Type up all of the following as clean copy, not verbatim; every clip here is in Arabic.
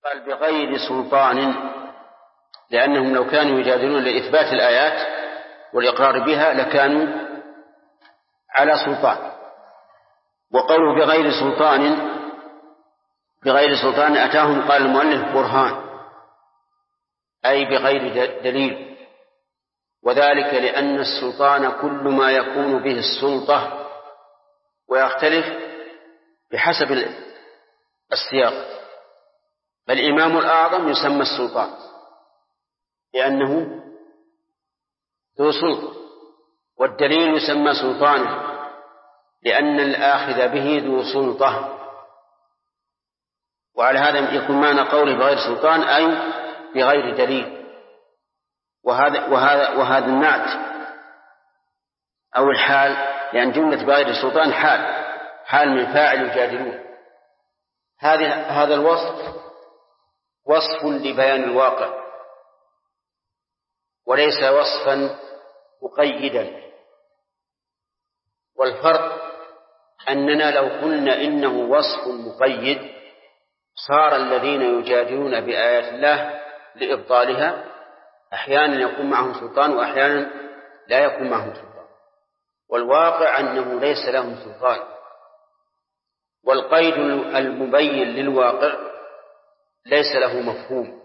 قال بغير سلطان، لأنهم لو كانوا يجادلون لإثبات الآيات والإقرار بها لكانوا على سلطان. وقوله بغير سلطان أتاهم، قال المؤلف برهان، أي بغير دليل، وذلك لأن السلطان كل ما يكون به السلطة، ويختلف بحسب السياق. فالإمام الأعظم يسمى السلطان لأنه ذو سلطة، والدليل يسمى سلطانا لأن الآخذ به ذو سلطة. وعلى هذا يكون معنى قوله بغير سلطان أي بغير دليل. وهذا النعت أو الحال، لأن جملة بغير سلطان حال من فاعل يجادلون. هذا الوصف وصف لبيان الواقع وليس وصفا مقيدا. والفرق أننا لو قلنا إنه وصف مقيد صار الذين يجادلون بآيات الله لإبطالها أحيانا يكون معهم سلطان وأحيانا لا يكون معهم سلطان، والواقع أنه ليس لهم سلطان. والقيد المبين للواقع ليس له مفهوم،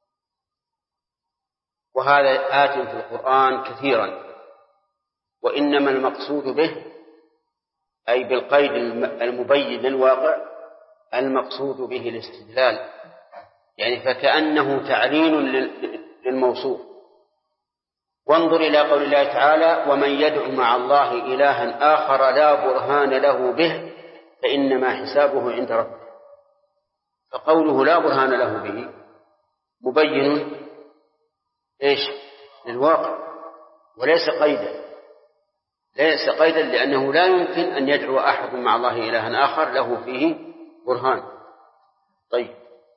وهذا آت في القرآن كثيرا. وإنما المقصود به أي بالقيد المبين للواقع المقصود به الاستدلال، يعني فكأنه تعليل للموصوف. وانظر إلى قول الله تعالى: ومن يدع مع الله إلها آخر لا برهان له به فإنما حسابه عند ربه. فقوله لا برهان له به مبين للواقع وليس قيدا، لأنه لا يمكن أن يدعو أحد مع الله إلها آخر له فيه برهان. طيب،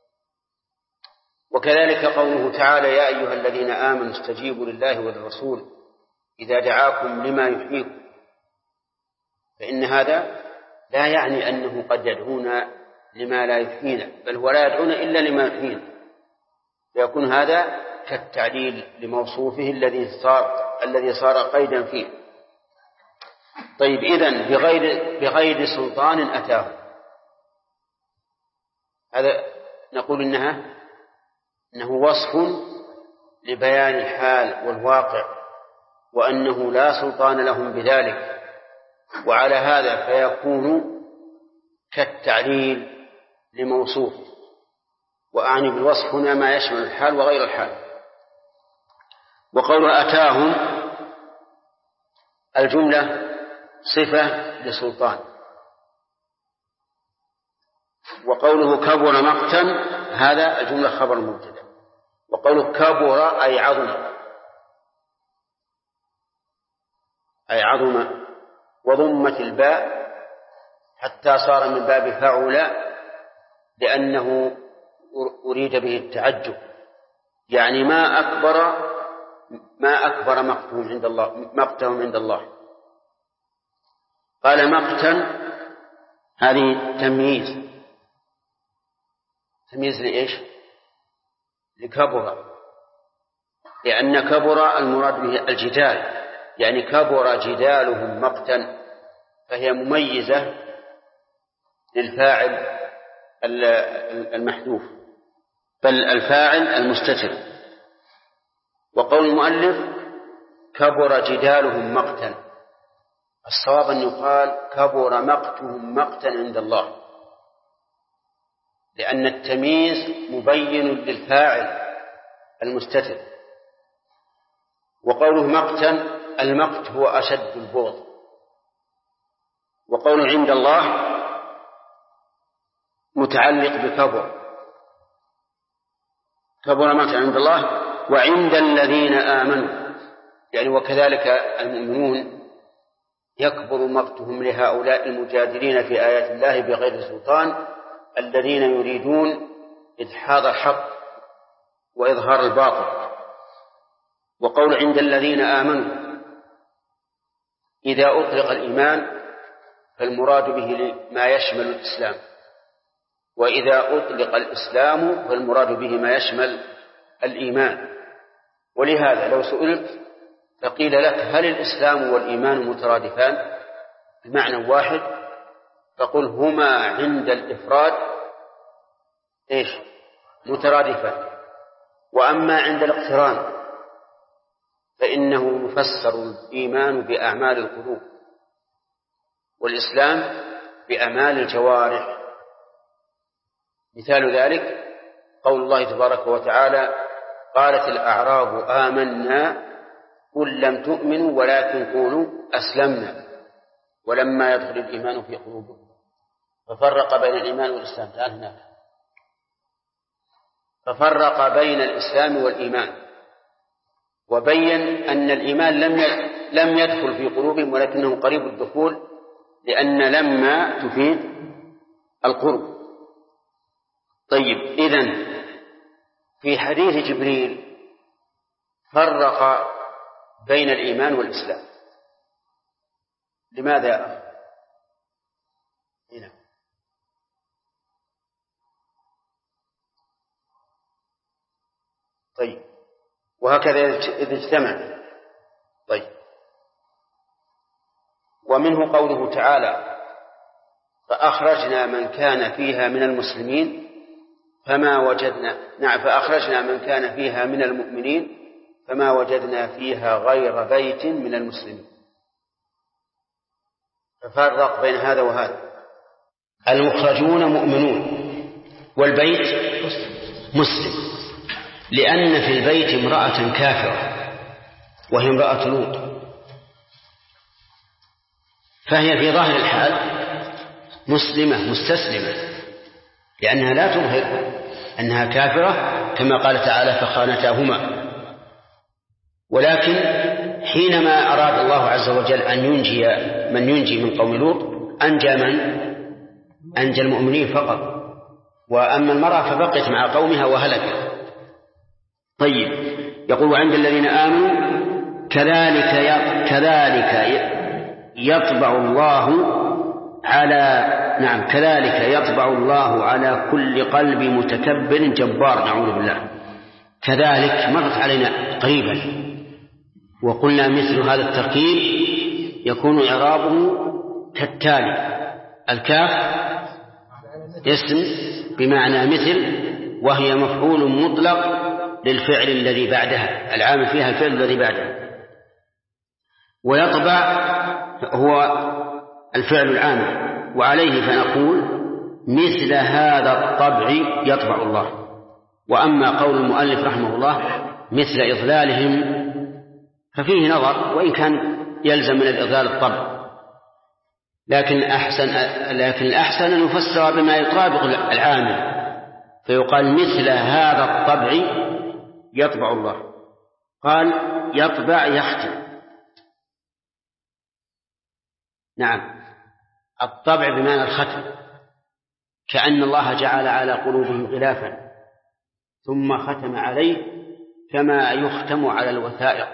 وكذلك قوله تعالى: يا أيها الذين آمنوا استجيبوا لله وللرسول إذا دعاكم لما يحييكم. فإن هذا لا يعني أنه قد يدعونا لما لا يحيينا، بل هو لا يدعونا إلا لما يحيينا، فيكون هذا كالتعليل لموصوفه الذي صار قيدا فيه. طيب، إذن بغير سلطان أتاه، هذا نقول إنه وصف لبيان الحال والواقع، وأنه لا سلطان لهم بذلك، وعلى هذا فيكون كالتعليل لموصوف. وأعني بالوصف هنا ما يشمل الحال وغير الحال. وقول أتاهم الجملة صفة لسلطان، وقوله كبر مقتا هذا الجملة خبر مبتدأ. وقوله كبر أي عظم، وضمت الباء حتى صار من باب فعل، لأنه أريد به التعجب، يعني ما أكبر مقتهم عند الله. قال مقتا هذه تمييز لإيش؟ لكبر، لأن كبر المراد به الجدال، يعني كبر جدالهم مقتا، فهي مميزة للفاعل المحذوف، بل الفاعل المستتر. وقول المؤلف كبر جدالهم مقتا، الصواب أن يقال كبر مقتهم مقتا عند الله، لأن التمييز مبين للفاعل المستتر. وقوله مقتا المقت هو أشد البغض. وقوله عند الله متعلق كبر مقتا عند الله وعند الذين آمنوا، يعني وكذلك المؤمنون يكبر مقتهم لهؤلاء المجادلين في آيات الله بغير سلطان، الذين يريدون إدحاض الحق وإظهار الباطل. وقول عند الذين آمنوا إذا أطلق الإيمان فالمراد به ما يشمل الإسلام، وإذا أطلق الإسلام فالمراد به ما يشمل الإيمان. ولهذا لو سئلت فقيل لك هل الإسلام والإيمان مترادفان بمعنى واحد؟ فقل هما عند الإفراد مترادفان، وأما عند الاقتران فإنه يفسر الإيمان بأعمال القلوب والإسلام بأعمال الجوارح. مثال ذلك قول الله تبارك وتعالى: قالت الأعراب آمنا قل لم تؤمنوا ولكن قولوا أسلمنا ولما يدخل الإيمان في قلوبكم. ففرق بين الإيمان والإسلام. تعال هناك. ففرق بين الإسلام والإيمان وبين أن الإيمان لم يدخل في قلوبهم ولكنه قريب الدخول، لأن لما تفيد القرب. طيب، إذن في حديث جبريل فرق بين الإيمان والإسلام. لماذا يا أخي؟ هنا. طيب، وهكذا إذا اجتمع. طيب، ومنه قوله تعالى: فأخرجنا من كان فيها من المسلمين فما وجدنا فأخرجنا من كان فيها من المؤمنين فما وجدنا فيها غير بيت من المسلمين. ففرق بين هذا وهذا. المخرجون مؤمنون والبيت مسلم، لأن في البيت امرأة كافرة وهي امرأة لوط، فهي في ظاهر الحال مسلمة مستسلمة، لأنها لا تظهر أنها كافرة كما قال تعالى: فخانتاهما. ولكن حينما أراد الله عز وجل أن ينجي من ينجي من قوم لوط أنجى المؤمنين فقط، وأما المرأة فبقيت مع قومها وهلكت. طيب، يقول: عند الذين آمنوا كذلك يطبع الله على كل قلب متكبر جبار. نعوذ بالله. كذلك مرت علينا قريبا، وقلنا مثل هذا التركيب يكون إعرابه كالتالي: الكاف اسم بمعنى مثل، وهي مفعول مطلق للفعل الذي بعدها، العامل فيها الفعل الذي بعدها، ويطبع هو الفعل العامل، وعليه فنقول مثل هذا الطبع يطبع الله. وأما قول المؤلف رحمه الله مثل إضلالهم ففيه نظر، وإن كان يلزم من الإضلال الطبع، لكن الأحسن أن يفسر بما يطابق العامل، فيقال مثل هذا الطبع يطبع الله. قال: يطبع يختم. نعم، الطبع بمعنى الختم، كأن الله جعل على قلوبهم غلافا ثم ختم عليه كما يختم على الوثائق.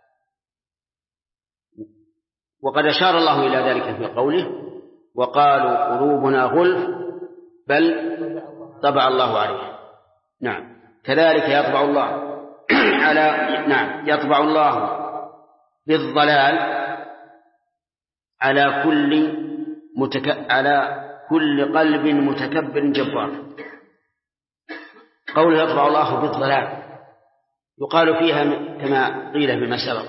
وقد أشار الله إلى ذلك في قوله: وقالوا قلوبنا غلف بل طبع الله عليها. نعم، كذلك يطبع الله يطبع الله بالضلال على كل قلب متكبر جبار. قول يطبع الله بالضلال يقال فيها كما قيل فيما سبق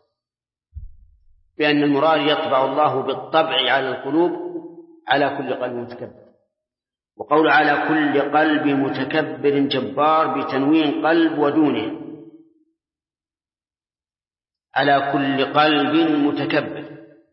بأن المراد يطبع الله بالطبع على القلوب على كل قلب متكبر، وقول على كل قلب متكبر جبار بتنوين قلب ودونه، على كل قلب متكبر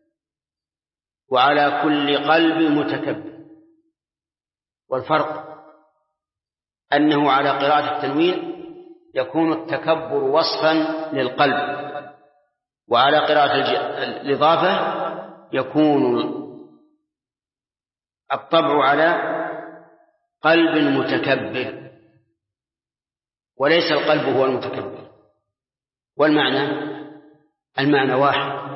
وعلى كل قلب متكبر. والفرق أنه على قراءة التنوين يكون التكبر وصفا للقلب، وعلى قراءة الإضافة يكون الطبع على قلب متكبر، وليس القلب هو المتكبر. المعنى واحد،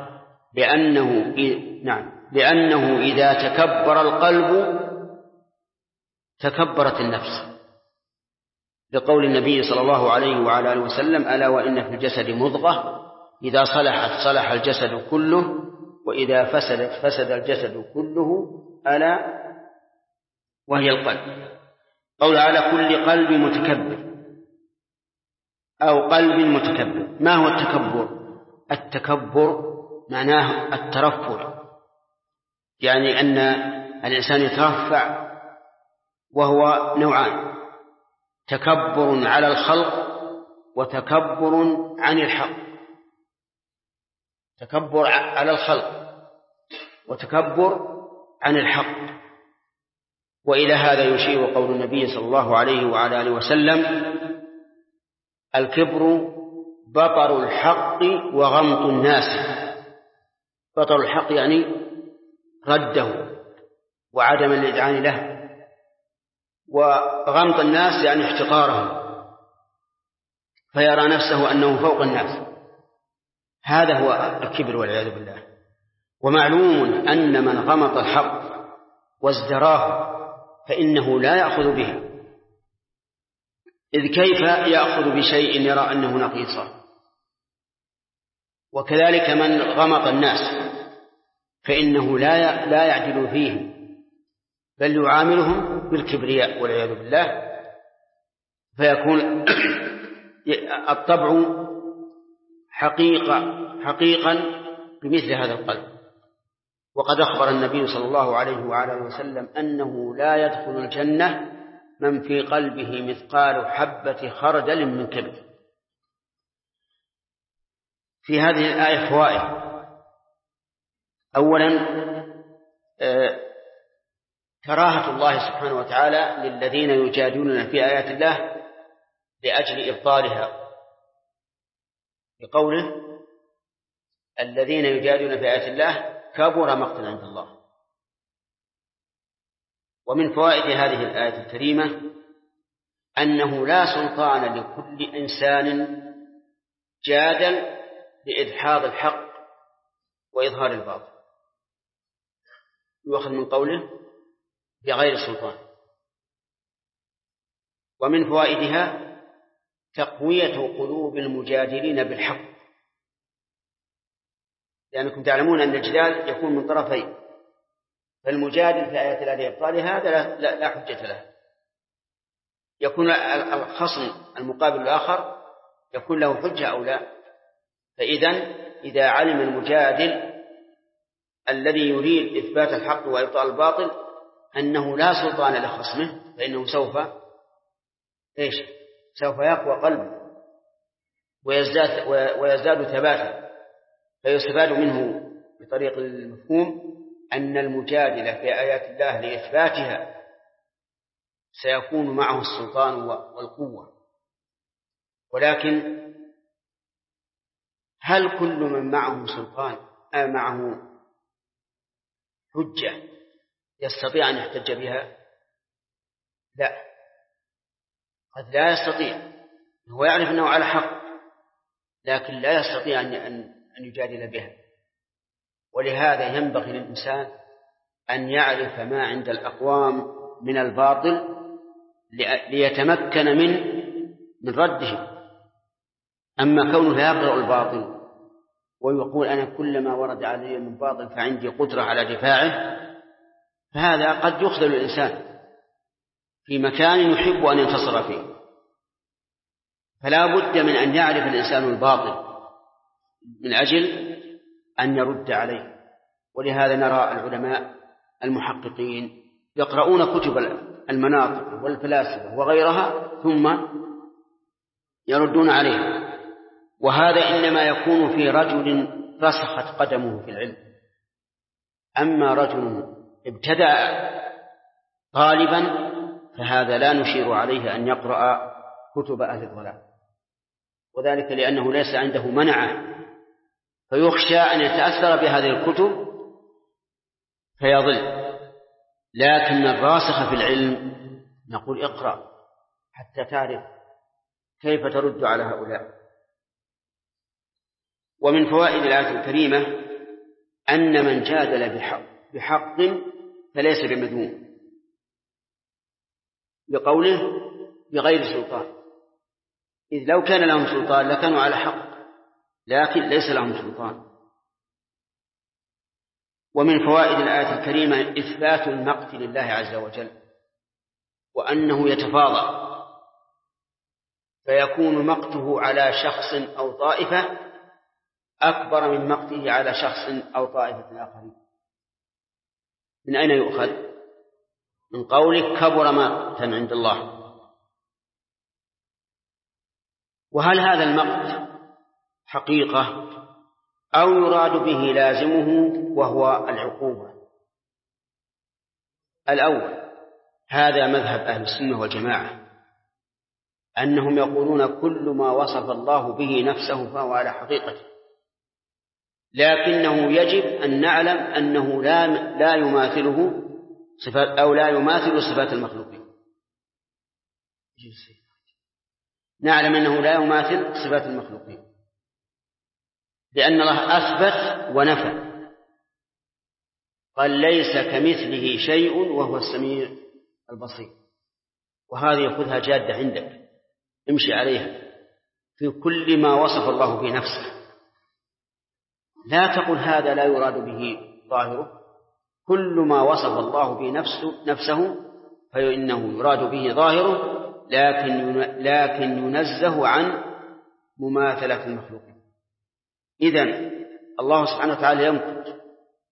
لأنه إذا تكبر القلب تكبرت النفس، لقول النبي صلى الله عليه وعلى آله وسلم: ألا وإن في الجسد مضغة إذا صلحت صلح الجسد كله وإذا فسدت فسد الجسد كله ألا وهي القلب. قول على كل قلب متكبر أو قلب متكبر. ما هو التكبر؟ التكبر معناه الترفع، يعني أن الإنسان يترفع، وهو نوعان: تكبر على الخلق وتكبر عن الحق. تكبر على الخلق وتكبر عن الحق. وإلى هذا يشير قول النبي صلى الله عليه وعلى آله وسلم: الكبر بطر الحق وغمط الناس. بطر الحق يعني رده وعدم الإذعان له، وغمط الناس يعني احتقارهم، فيرى نفسه أنه فوق الناس. هذا هو الكبر والعياذ بالله. ومعلوم أن من غمط الحق وازدراه فإنه لا يأخذ به، إذ كيف يأخذ بشيء يرى أنه نقيصا؟ وكذلك من غمط الناس فإنه لا يعدل فيه، بل يعاملهم بالكبرياء والعياذ بالله، فيكون الطبع حقيقا بمثل هذا القلب. وقد أخبر النبي صلى الله عليه وعلى آله وسلم أنه لا يدخل الجنة من في قلبه مثقال حبة خردل من كبر. في هذه الآية فوائد. أولا، كراهة الله سبحانه وتعالى للذين يجادلون في آيات الله لأجل إبطالها، بقوله: الذين يجادلون في آيات الله كبر مقتا عند الله. ومن فوائد هذه الآية الكريمة أنه لا سلطان لكل إنسان جادل بإدحاض الحق وإظهار الباطل، يؤخذ من قوله بغير سلطان. ومن فوائدها تقوية قلوب المجادلين بالحق، لأنكم تعلمون أن الجدال يكون من طرفين، فالمجادل في آيات الله لإبطال هذا لا حجة له، يكون الخصم المقابل الآخر يكون له حجة أو لا. إذا علم المجادل الذي يريد إثبات الحق وإبطال الباطل أنه لا سلطان لخصمه، فإنه سوف يقوى قلبه ويزداد ثباتا. فيستفاد منه بطريق المفهوم أن المجادلة في آيات الله لإثباتها سيكون معه السلطان والقوة. ولكن هل كل من معه سلطان معه حجة يستطيع أن يحتج بها؟ لا، قد لا يستطيع. هو يعرف أنه على حق لكن لا يستطيع أن يجادل بها. ولهذا ينبغي للإنسان أن يعرف ما عند الأقوام من الباطل ليتمكن من رده. أما كونه لا يقرأ الباطل ويقول أنا كلما ورد علي من باطل فعندي قدرة على دفاعه، فهذا قد يخذل الإنسان في مكان يحب أن ينتصر فيه. فلا بد من أن يعرف الإنسان الباطل من أجل أن يرد عليه. ولهذا نرى العلماء المحققين يقرؤون كتب المناطق والفلاسفة وغيرها ثم يردون عليه، وهذا إنما يكون في رجل رسخت قدمه في العلم. أما رجل ابتدأ طالبا فهذا لا نشير عليه أن يقرأ كتب أهل الضلال، وذلك لأنه ليس عنده منع، فيخشى أن يتأثر بهذه الكتب فيضل. لكن الراسخ في العلم نقول اقرأ حتى تعرف كيف ترد على هؤلاء. ومن فوائد الآية الكريمة أن من جادل بحق فليس بمذموم، بقوله بغير سلطان، إذ لو كان لهم سلطان لكانوا على حق، لكن ليس لهم سلطان. ومن فوائد الآية الكريمة إثبات المقت لله عز وجل، وأنه يتفاضل، فيكون مقته على شخص أو طائفة أكبر من مقته على شخص أو طائفة آخرين. من أين يؤخذ؟ من قولك كبر مقتا عند الله. وهل هذا المقت حقيقة أو يراد به لازمه وهو العقوبة؟ الأول، هذا مذهب أهل السنة والجماعة، أنهم يقولون كل ما وصف الله به نفسه فهو على حقيقته، لكنه يجب أن نعلم أنه لا يماثله صفات أو لا يماثل صفات المخلوقين. نعلم أنه لا يماثل صفات المخلوقين، لأن الله أثبت ونفى، قال ليس كمثله شيء وهو السميع البصير. وهذه خذها جادة عندك، امشي عليها في كل ما وصف الله به نفسه. لا تقل هذا لا يراد به ظاهره، كل ما وصف الله به نفسه فإنه يراد به ظاهره، لكن ينزه عن مماثلة المخلوقين. إذن الله سبحانه وتعالى يمقت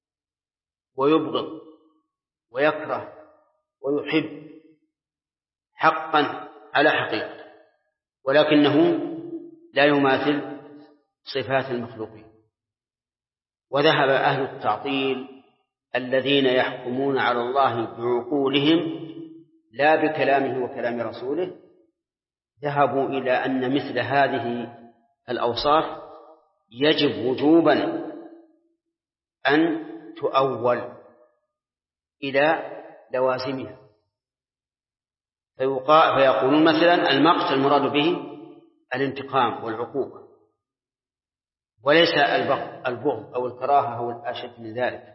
ويبغض ويكره ويحب حقا على حقيقة، ولكنه لا يماثل صفات المخلوقين. وذهب أهل التعطيل الذين يحكمون على الله بعقولهم لا بكلامه وكلام رسوله، ذهبوا إلى أن مثل هذه الأوصاف يجب وجوبا أن تؤول إلى لوازمها، فيقولون مثلا المقت المراد به الانتقام والعقوبة، وليس البغض أو الكراهة أو الأشد من ذلك.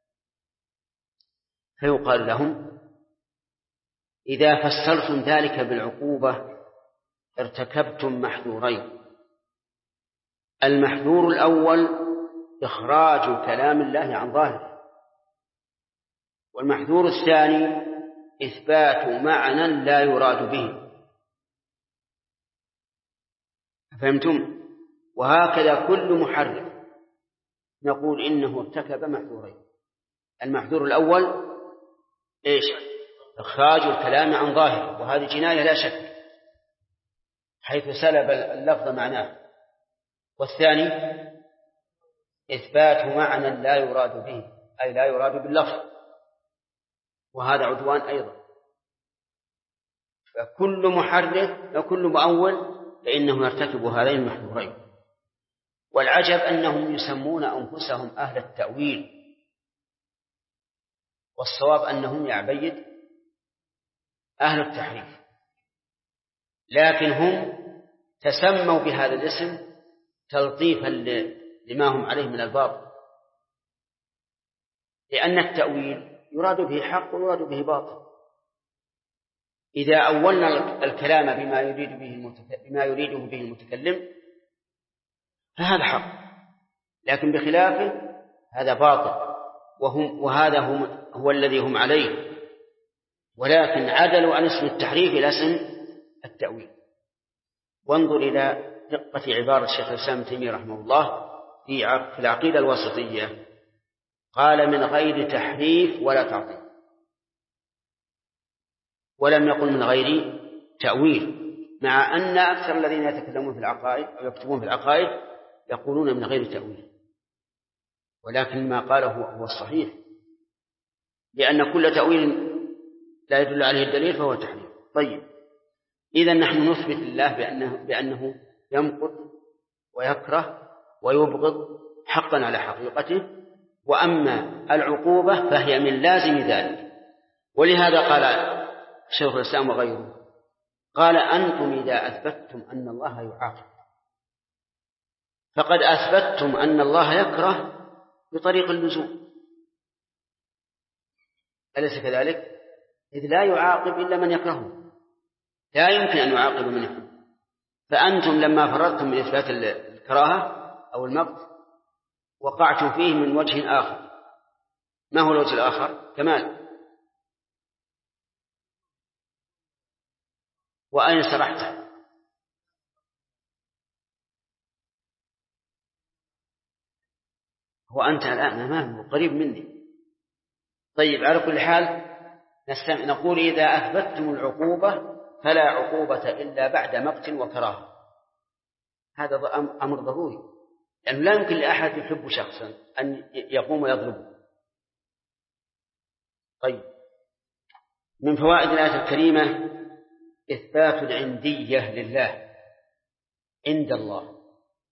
فيقال لهم إذا فسرتم ذلك بالعقوبة ارتكبتم محذورين. المحذور الأول إخراج كلام الله عن ظاهره، والمحذور الثاني إثبات معنى لا يراد به. فهمتم؟ وهكذا كل محرف نقول إنه ارتكب محذورين. المحذور الأول إيش؟ إخراج الكلام عن ظاهره، وهذه جناية لا شك، حيث سلب اللفظ معناه. والثاني إثبات معنى لا يراد به، أي لا يراد باللفظ، وهذا عدوان أيضا. فكل محرف وكل مؤول فإنه يرتكب هذين المحذورين. والعجب أنهم يسمون أنفسهم أهل التأويل، والصواب أنهم يا عبيد أهل التحريف، لكن هم تسموا بهذا الاسم تلطيفا لما هم عليه من الباطل، لأن التأويل يراد به حق ويراد به باطل. إذا أولنا الكلام بما يريده به المتكلم فهذا حق، لكن بخلافه هذا باطل، وهذا هو الذي هم عليه، ولكن عدلوا عن اسم التحريف إلى اسم التأويل. وانظر إلى دقة عبارة الشيخ الإسلام ابن تيمية رحمه الله في العقيدة الوسطية، قال من غير تحريف ولا تعطيل، ولم يقل من غير تأويل، مع أن أكثر الذين يتكلمون في العقائد أو يكتبون في العقائد يقولون من غير تأويل، ولكن ما قاله هو الصحيح، لأن كل تأويل لا يدل عليه الدليل فهو تحريف. طيب، إذن نحن نثبت الله بأنه يمقت ويكره ويبغض حقا على حقيقته، وأما العقوبة فهي من لازم ذلك. ولهذا قال شيخ الإسلام وغيره، قال أنتم إذا أثبتتم أن الله يعاقب فقد أثبتتم أن الله يكره بطريق اللزوم، أليس كذلك؟ إذ لا يعاقب إلا من يكرهه، لا يمكن أن يعاقب منه. فأنتم لما فررتم من إثبات الكراهة أو المقت وقعتم فيه من وجه آخر. ما هو الوجه الآخر؟ كمال. وأين سرحت؟ وأنت الآن أمامه قريب مني. طيب، على كل حال نقول إذا أثبتتم العقوبة فلا عقوبة إلا بعد مقت وكراهة. هذا أمر ضروري، لأنه لا يمكن لأحد يحب شخصا أن يقوم ويضربه. طيب، من فوائد الآية الكريمة إثبات العندية لله عند الله.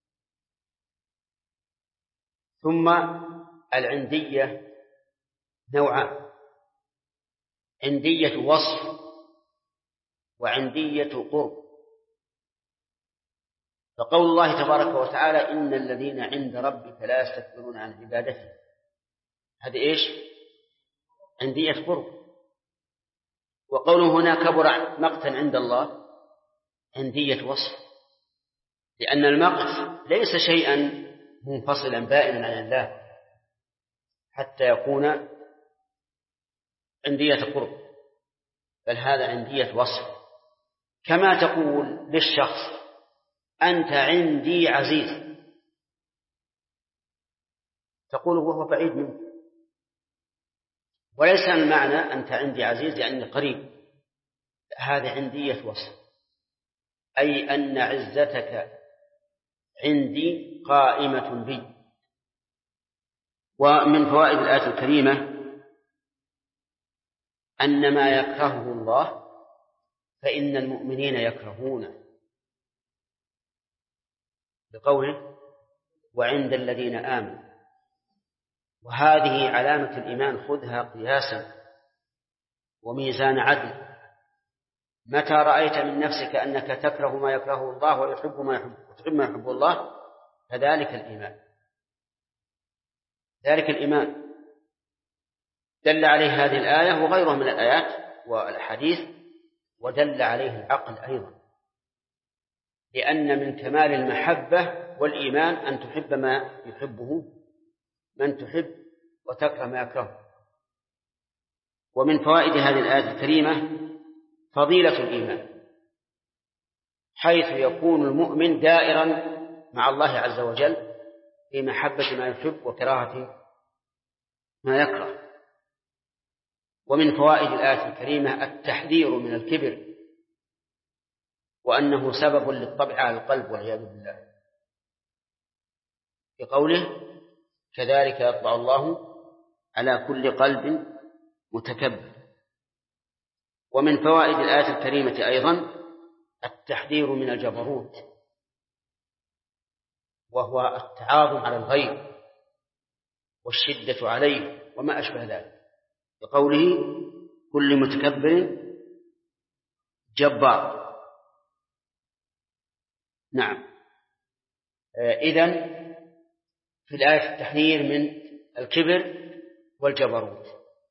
ثم العندية نوعان: عندية وصف وعندية قرب. فقول الله تبارك وتعالى: إن الذين عند ربك لا يستكبرون عن عبادته، هذا إيش؟ عندية قرب. وقوله هنا كبر مقتا عند الله عندية وصف، لأن المقت ليس شيئا منفصلا بائنا عن الله حتى يكون عندية قرب، بل هذا عندية وصف. كما تقول للشخص: أنت عندي عزيز، تقول وهو بعيد منك، وليس المعنى أنت عندي عزيز لأني قريب، هذا عندية وصف، أي أن عزتك عندي قائمة بي. ومن فوائد الآية الكريمة أن ما يكرهه الله فإن المؤمنين يكرهونه، بقوله: وعند الذين آمنوا. وهذه علامة الإيمان، خذها قياسا وميزان عدل. متى رأيت من نفسك أنك تكره ما يكرهه الله وتحب ما يحب الله، فذلك الإيمان. ذلك الإيمان دل عليه هذه الآية وغيرها من الآيات والأحاديث، ودل عليه العقل أيضا، لأن من كمال المحبة والإيمان أن تحب ما يحبه من تحب وتكره ما يكرهه. ومن فوائد هذه الآية الكريمة فضيلة الإيمان، حيث يكون المؤمن دائرا مع الله عز وجل في محبة ما يحب وكراهة ما يكره. ومن فوائد الآية الكريمة التحذير من الكبر، وأنه سبب للطبع على القلب والعياذ بالله، بقوله: كذلك يطبع الله على كل قلب متكبر. ومن فوائد الآية الكريمة أيضا التحذير من الجبروت، وهو التعاظم على الغير والشدة عليه وما أشبه ذلك، بقوله: كل متكبر جبار. نعم. إذن في الآية التحذير من الكبر والجبروت.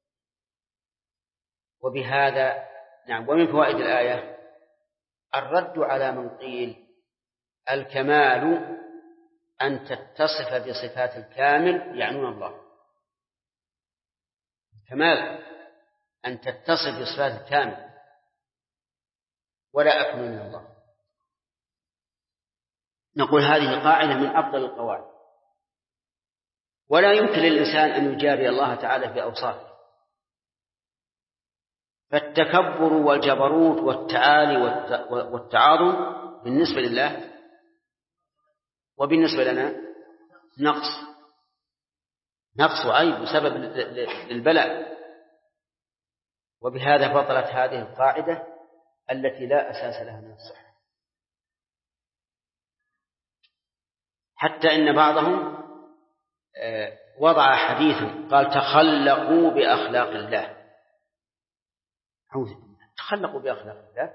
وبهذا ومن فوائد الآية الرد على من قيل الكمال أن تتصف بصفات الكامل يعنون الله. الكمال أن تتصف بصفات الكامل ولا أكمل من الله. نقول هذه قاعدة من أفضل القواعد، ولا يمكن للإنسان أن يجاري الله تعالى في أوصافه. فالتكبر والجبروت والتعالي والتعاظم بالنسبة لله وبالنسبة لنا نقص وعيب وسبب للبلاء. وبهذا بطلت هذه القاعدة التي لا أساس لها من الصحة. حتى إن بعضهم وضع حديثا قال: تخلقوا بأخلاق الله. تخلقوا بأخلاق الله،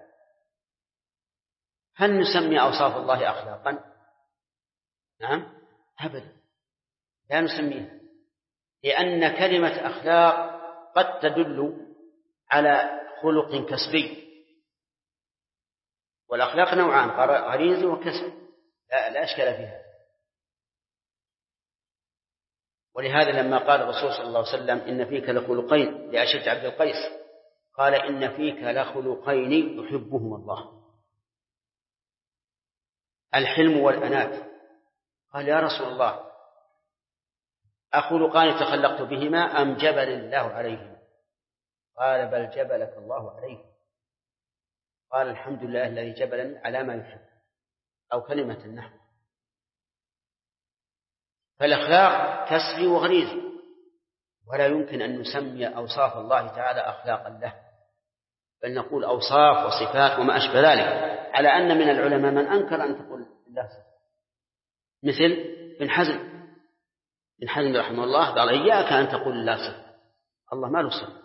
هل نسمي أوصاف الله أخلاقا؟ نعم، أبدا، لا نسميها، لأن كلمة أخلاق قد تدل على خلق كسبي، والأخلاق نوعان: غريزي وكسب، لا أشكال فيها. ولهذا لما قال الرسول صلى الله عليه وسلم: إن فيك لخلقين لأشج عبد القيس، قال: إن فيك لخلقين يحبهما الله، الحلم والأنات. قال: يا رسول الله، أخلقان تخلقت بهما أم جبل الله عليهما؟ قال: بل جبلك الله عليه. قال: الحمد لله الذي جبلني على ما يحب، أو كلمة النحو. فالأخلاق كسبي وغريزي، ولا يمكن أن نسمي أوصاف الله تعالى أخلاقا له، بل نقول أوصاف وصفات وما أشبه ذلك، على أن من العلماء من أنكر أن تقول الله صفات، مثل بن حزم رحمه الله قال: إياك أن تقول الله صفات، الله ما له صفة.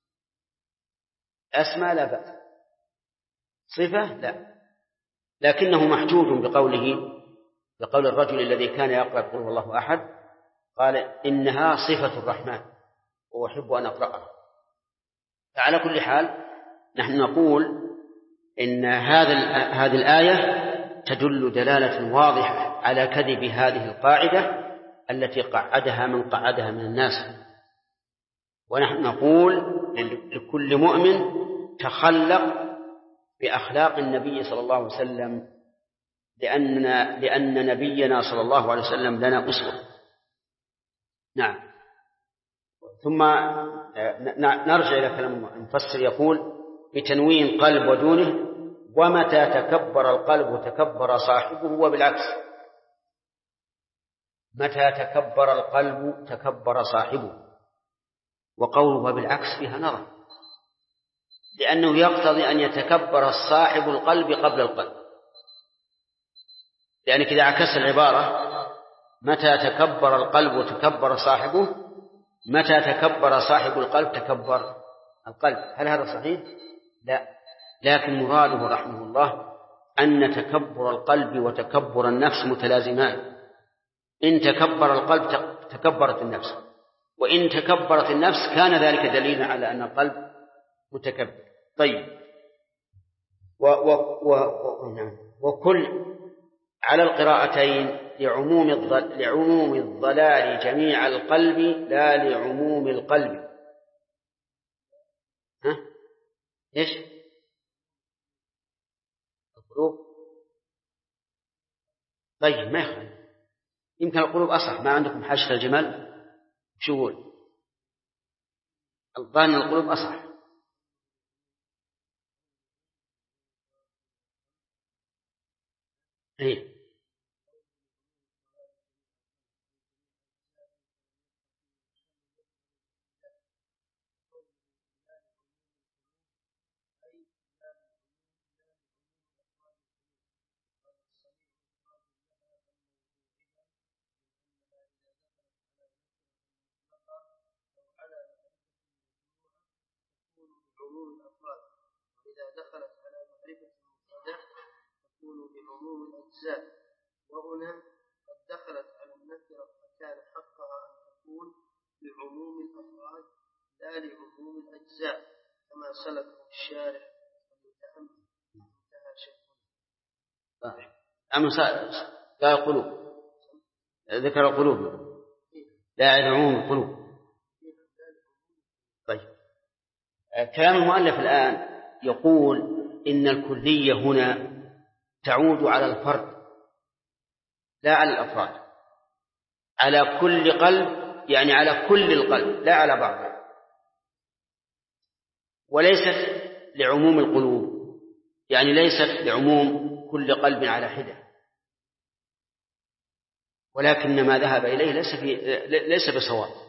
أسماء لا بأس، صفة لا، لكنه محجوج بقول الرجل الذي كان يقرأ قل هو الله أحد، قال: إنها صفة الرحمن وأحب أن أقرأها. فعلى كل حال نحن نقول إن هذه الآية تدل دلالة واضحة على كذب هذه القاعدة التي قعدها من قعدها من الناس. ونحن نقول لكل مؤمن تخلق بأخلاق النبي صلى الله عليه وسلم، لأن نبينا صلى الله عليه وسلم لنا أسوة. نعم. ثم نرجع إلى كلام المفسر، يقول: بتنوين قلب ودونه: ومتى تكبر القلب تكبر صاحبه، وبالعكس. متى تكبر القلب تكبر صاحبه، وقوله وبالعكس فيها نظر، لأنه يقتضي أن يتكبر صاحب القلب قبل القلب، يعني إذا عكس العبارة: متى تكبر القلب تكبر صاحبه، متى تكبر صاحب القلب تكبر القلب. هل هذا صحيح؟ لا، لكن مراده رحمه الله أن تكبر القلب وتكبر النفس متلازمان. إن تكبر القلب تكبرت النفس، وإن تكبرت النفس كان ذلك دليلا على أن القلب متكبر. طيب. وكل على القراءتين لعموم الضلال جميع القلب، لا لعموم القلب. إيش؟ القلوب. طيب، ما يخالف، يمكن القلوب أصح. ما عندكم حشر الجمل؟ شو يقول؟ الظاهر القلوب أصح. إيه؟ بعموم الأفراد، وإذا دخلت على معرفة المفردات تكون بعموم الأجزاء، وهنا قد دخلت على النكرة فكان حقها أن تكون بعموم الأفراد لا لعموم الأجزاء، كما سلكه الشارح المتأمل. انتهى شيخنا. لا القلوب، ذكر القلوب لا عموم القلوب. طيب، كلام المؤلف الآن يقول إن الكلية هنا تعود على الفرد لا على الأفراد، على كل قلب، يعني على كل القلب لا على بعضه، وليست لعموم القلوب، يعني ليست لعموم كل قلب على حدة، ولكن ما ذهب إليه ليس بصواب،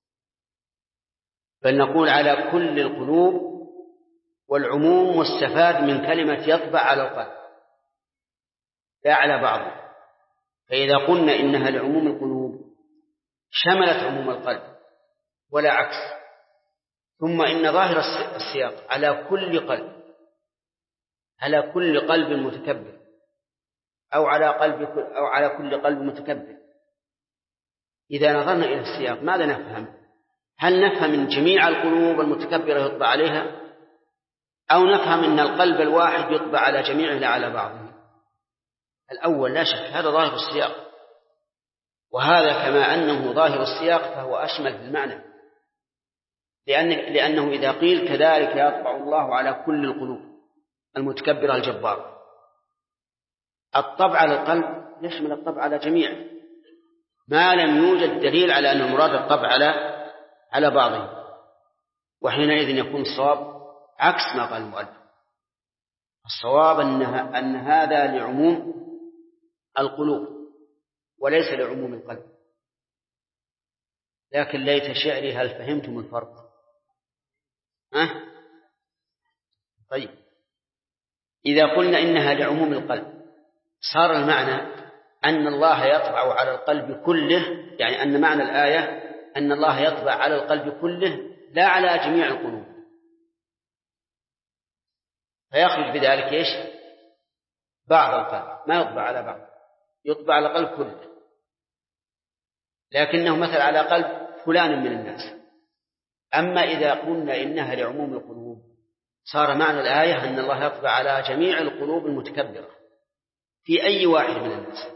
بل نقول على كل القلوب، والعموم مستفاد من كلمة يطبع على القلب لا على بعضه. فإذا قلنا إنها لعموم القلوب شملت عموم القلب ولا عكس. ثم إن ظاهر السياق على كل قلب، على كل قلب متكبر، أو على كل قلب متكبر. إذا نظرنا إلى السياق ماذا نفهم؟ هل نفهم من جميع القلوب المتكبرة يطبع عليها، أو نفهم أن القلب الواحد يطبع على جميعه لا على بعضه. الأول لا شك هذا ظاهر السياق، وهذا كما أنه ظاهر السياق فهو أشمل في المعنى، لأنه إذا قيل كذلك يطبع الله على كل القلوب المتكبرة الجبار، الطبع على القلب يشمل الطبع على جميع ما لم يوجد دليل على أن المراد الطبع على بعضه، وحينئذ يكون الصواب عكس ما قال المؤلف. الصواب أن هذا لعموم القلوب وليس لعموم القلب. لكن ليت شعري هل فهمتم الفرق؟ طيب، إذا قلنا إنها لعموم القلب صار المعنى أن الله يطبع على القلب كله، يعني أن معنى الآية أن الله يطبع على القلب كله لا على جميع القلوب، فيخرج بذلك إيش؟ بعض القلب ما يطبع على بعض، يطبع على القلب كله، لكنه مثل على قلب فلان من الناس. أما إذا قلنا إنها لعموم القلوب صار معنى الآية أن الله يطبع على جميع القلوب المتكبرة في أي واحد من الناس.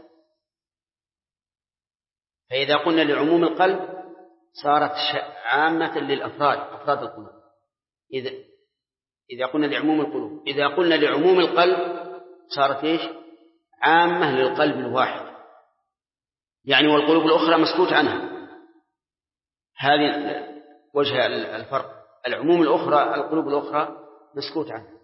فإذا قلنا لعموم القلب صارت عامة للأفراد، أفراد القلوب. إذا قلنا لعموم القلوب، إذا قلنا لعموم القلب صارت إيش؟ عامة للقلب الواحد، يعني والقلوب الأخرى مسكوت عنها. هذه وجه الفرق، العموم الأخرى القلوب الأخرى مسكوت عنها.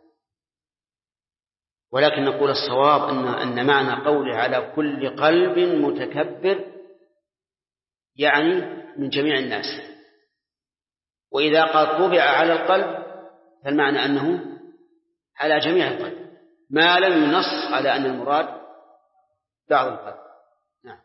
ولكن نقول الصواب أن معنى قوله على كل قلب متكبر يعني من جميع الناس، وإذا قال طبع على القلب فالمعنى أنه على جميع القلب ما لم ينص على أن المراد بعض القلب. نعم.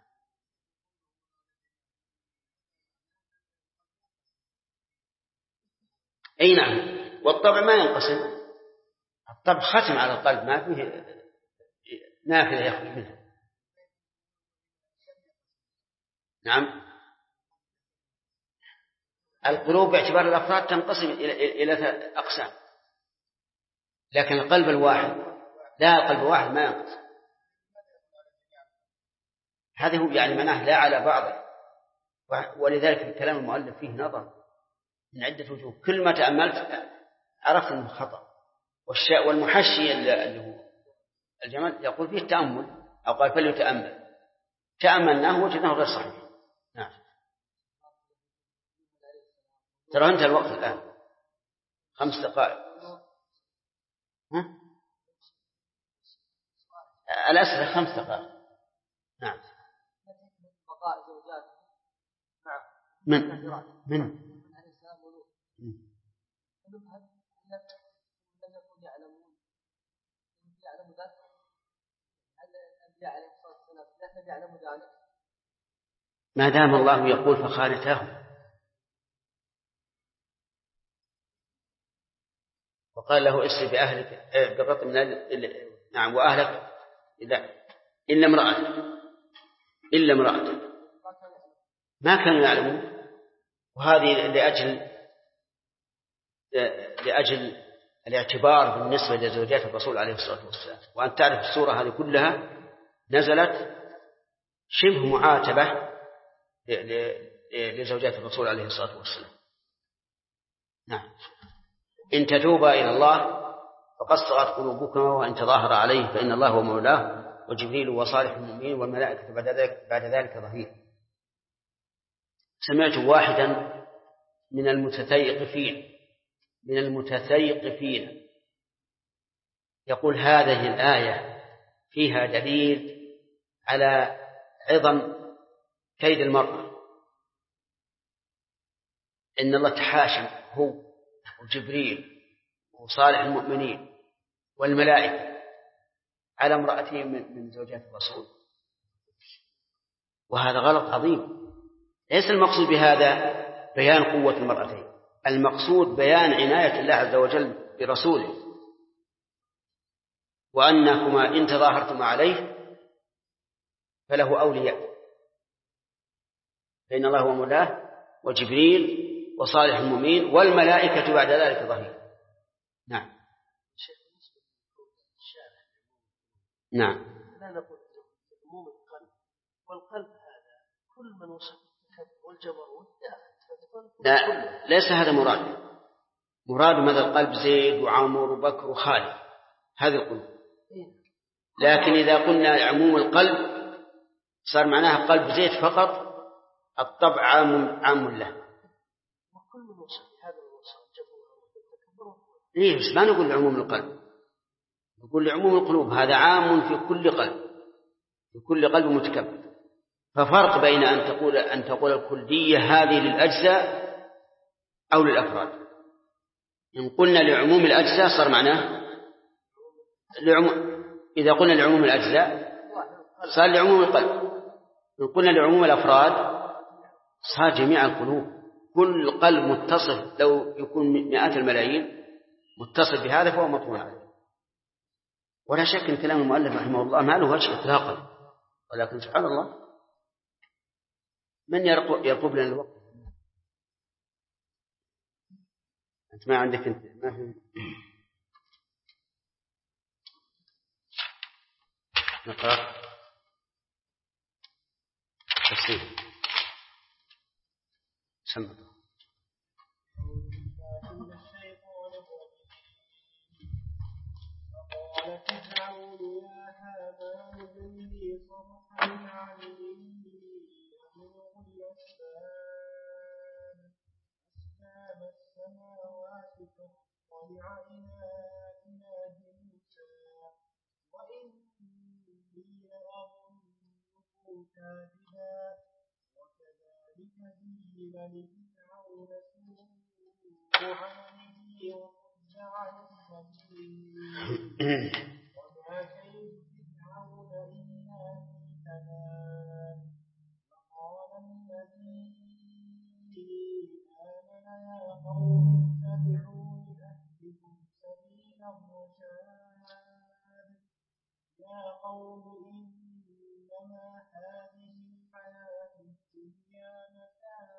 أي نعم، والطبع ما ينقسم، الطبع ختم على القلب ما فيه نافذة يخرج منها. نعم، القلوب باعتبار الأفراد تنقسم إلى أقسام، لكن القلب الواحد لا، القلب الواحد ما ينقسم. هذا هو يعني معناه لا على بعضه، ولذلك الكلام المؤلف فيه نظر من عدة وجوه، كل ما تأملت عرفت أنه خطأ. والمحشي اللي هو الجمال يقول فيه تأمل، أو قال فليتأمل، تأملناه وجدناه غير صحيح. نعم. ترى أنت الوقت الآن 5 دقائق. الأسئلة 5 دقائق. نعم. من ما دام الله يقول فخانتاه، وقال له اسر بأهلك بقطع من نعم وأهلك إلا امرأة ما كانوا يعلمون. وهذه لأجل الاعتبار بالنسبة لزوجات الرسول عليه الصلاة والسلام. وأن تعرف السورة هذه كلها نزلت شبه معاتبة لزوجات الرسول عليه الصلاة والسلام. نعم. إن تتوبا إلى الله فقد صغت قلوبكما وإن تظاهر عليه فإن الله هو مولاه وجبريل وصالح المؤمنين والملائكة بعد ذلك ظهير. سمعت واحدا من المتثيقفين يقول هذه الآية فيها دليل على عظم كيد المرأة، إن الله تحاشم هو وجبريل وصالح المؤمنين والملائكة على امرأته من زوجات الرسول، وهذا غلط عظيم. ليس المقصود بهذا بيان قوة المرأتين، المقصود بيان عناية الله عز وجل برسوله، وأنكما إن تظاهرتما عليه فله أولياء، فإن الله هو مولاه وجبريل وصالح المؤمنين والملائكة بعد ذلك ظهير. نعم. نعم. لا نقول عموم القلب، والقلب هذا كل من وصف التكبر والجبروت لا، ليس هذا مراد ماذا القلب زيد وعمر وبكر وخالد، هذه القلوب. لكن إذا قلنا عموم القلب صار معناها قلب زيد فقط، الطبع عام له. وكل من وصف هذا الوصف الجبروت ليه؟ بس ما نقول عموم القلب، نقول عموم القلوب، هذا عام في كل قلب، في كل قلب متكبر. ففرق بين أن تقول الكلية هذه للأجزاء أو للأفراد. إن قلنا لعموم الأجزاء صار معناه إذا قلنا لعموم الأجزاء صار لعموم القلب. إن قلنا لعموم الأفراد صار جميع القلوب. كل قلب متصل، لو يكون 100 الملايين متصل بهذا فهو مطمون عليه. ولا شك أن كلام المؤلف رحمه الله ما له وجه إطلاقا، ولكن سبحان الله من يرقب لنا الوقت. أنت ما عندك، أنت ما في نقرأ تفسير سمع. قال فرعون يا هامان ابن لي صرحا لعلي أبلغ الأسباب السماوات فاطلع إلى إله موسى وإني لأظنه كاذبا وكذلك زين لفرعون سوء عمله وصد عن السبيل وما كيد فرعون إلا في تباب. وقال الذي آمن يا قوم اتبعون أهدكم سبيل الرشاد. يا قوم إنما هذه الحياة الدنيا متاع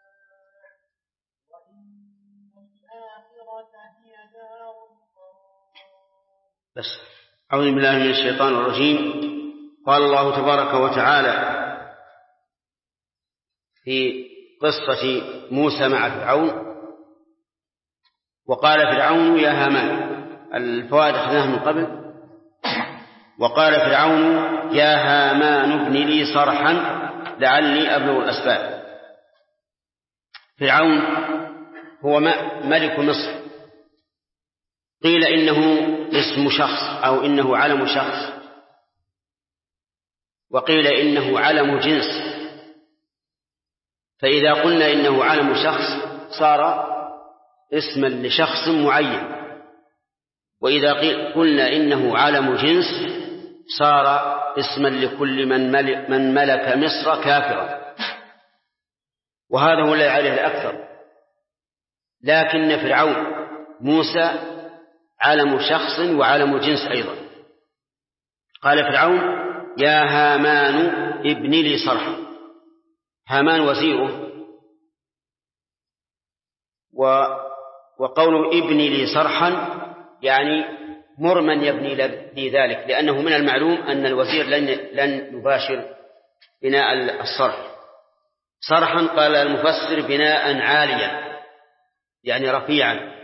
وإن الآخرة هي دار القرار. بس أعوذ بالله من الشيطان الرجيم. قال الله تبارك وتعالى في قصة موسى مع فرعون: وقال فرعون يا هامان. الفوائد أخذناها من قبل. وقال فرعون يا هامان ابن لي صرحا لعلي أبلغ الأسباب. فرعون هو ملك مصر، قيل إنه اسم شخص أو إنه علم شخص، وقيل إنه علم جنس. فإذا قلنا إنه علم شخص صار اسما لشخص معين، وإذا قلنا إنه علم جنس صار اسما لكل من ملك مصر كافرا، وهذا هو الذي عليه الأكثر. لكن فرعون موسى علم شخص وعلم جنس أيضا. قال فرعون يا هامان ابن لي صرحا. هامان وزيره، وقوله ابن لي صرحا يعني مر من يبني لي ذلك، لأنه من المعلوم أن الوزير لن يباشر بناء الصرح. صرحا قال المفسر بناء عاليا يعني رفيعا.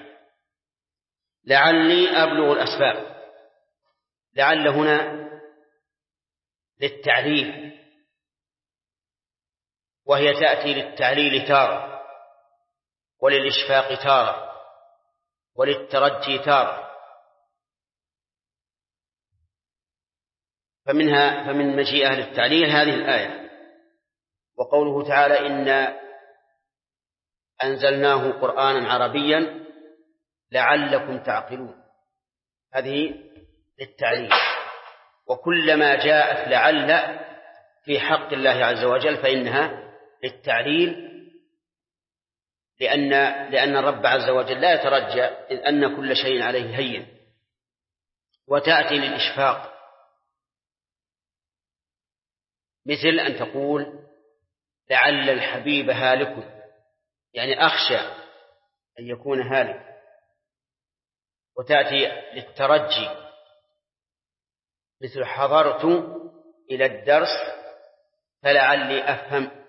لعلي أبلغ الأسباب. لعل هنا للتعليل، وهي تأتي للتعليل تارة، وللإشفاق تارة، وللترجي تارة. فمن مجيء أهل التعليل هذه الآية. وقوله تعالى إنا أنزلناه قرآنا عربيا لعلكم تعقلون، هذه للتعليل. وكلما جاءت لعل في حق الله عز وجل فإنها للتعليل، لأن الرب عز وجل لا يترجى، إذ أن كل شيء عليه هين. وتأتي للإشفاق، مثل أن تقول لعل الحبيب هالك، يعني أخشى أن يكون هالك. وتأتي للترجي، مثل حضرت إلى الدرس فلعلي أفهم.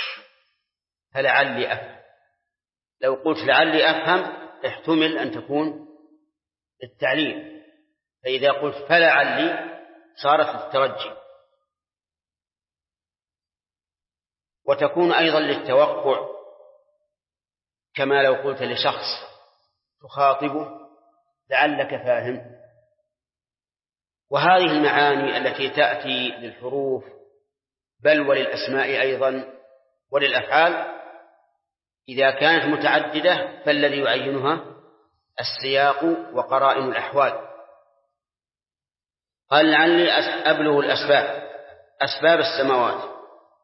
لو قلت لعلي أفهم احتمل أن تكون التعليل، فإذا قلت فلعلي صارت الترجي. وتكون أيضا للتوقع، كما لو قلت لشخص تخاطبه لعلك فاهم. وهذه المعاني التي تأتي للحروف بل وللأسماء أيضا وللأفعال إذا كانت متعددة فالذي يعينها السياق وقرائن الأحوال. قال لعلي أبلغ الأسباب، أسباب السماوات.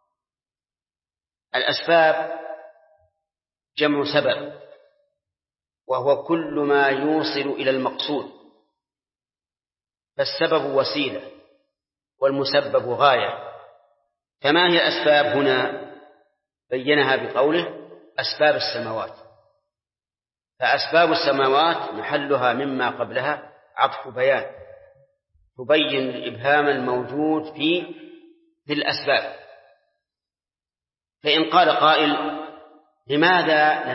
الأسباب جمع سبب، وهو كل ما يوصل إلى المقصود، فالسبب وسيلة والمسبب غاية. فما هي الأسباب هنا؟ بينها بقوله أسباب السماوات. فأسباب السماوات محلها مما قبلها عطف بيان تبين الإبهام الموجود في الأسباب. فإن قال قائل لماذا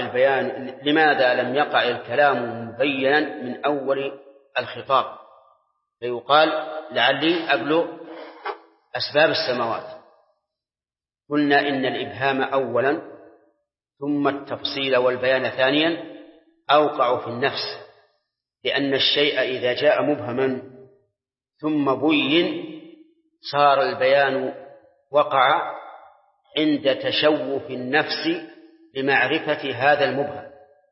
لم يقع الكلام مبينا من أول الخطاب؟ فيقال لعلي أبلغ أسباب السماوات. قلنا إن الإبهام أولا ثم التفصيل والبيان ثانيا أوقع في النفس، لأن الشيء إذا جاء مبهما ثم بين صار البيان وقع عند تشوف النفس لمعرفة هذا المبهم.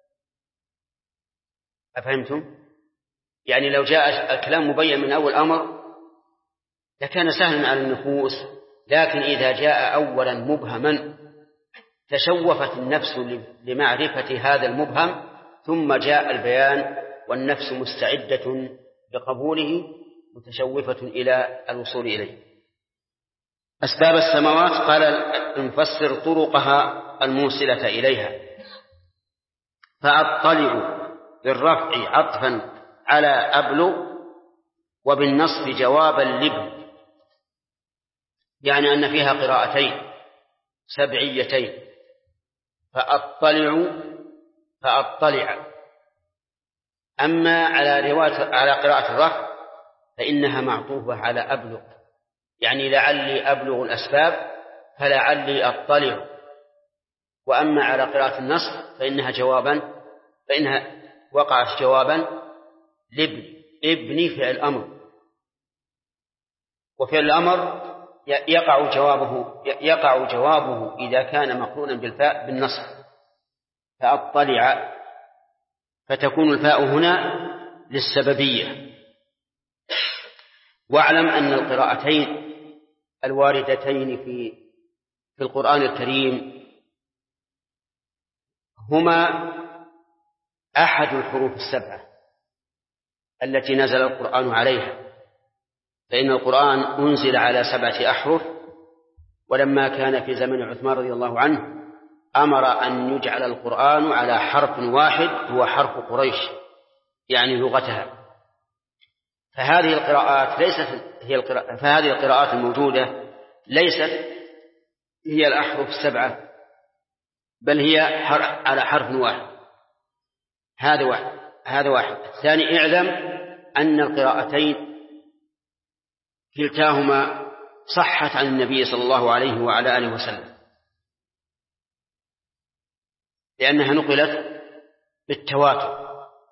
أفهمتم؟ يعني لو جاء الكلام مبين من أول أمر لكان سهلا على النفوس، لكن إذا جاء أولا مبهما تشوفت النفس لمعرفة هذا المبهم، ثم جاء البيان والنفس مستعدة لقبوله متشوفة إلى الوصول إليه. أسباب السماوات قال نفسر طرقها الموصلة إليها. فأطلع بالرفع عطفا على أبلغ، وبالنصب جوابا لابن، يعني أن فيها قراءتين سبعيتين، فأطلع. أما على قراءة الرفع فإنها معطوفة على أبلغ، يعني لعلي أبلغ الأسباب فلعلي أطلع. وأما على قراءة النصب فإنها وقعت جوابا لابن فعل أمر، وفعل الأمر يقع جوابه إذا كان مقرونا بالفاء بالنصب، فأطلع، فتكون الفاء هنا للسببية. واعلم أن القراءتين الواردتين في القرآن الكريم هما أحد الحروف السبعة التي نزل القرآن عليها، فإن القرآن أنزل على 7 أحرف، ولما كان في زمن عثمان رضي الله عنه أمر أن يجعل القرآن على حرف واحد هو حرف قريش، يعني لغتها. فهذه القراءات الموجودة ليست هي الأحرف 7، بل هي على حرف واحد. هذا واحد. الثاني، اعلم أن القراءتين كلتاهما صحت عن النبي صلى الله عليه وعلى آله وسلم، لأنها نقلت بالتواتر.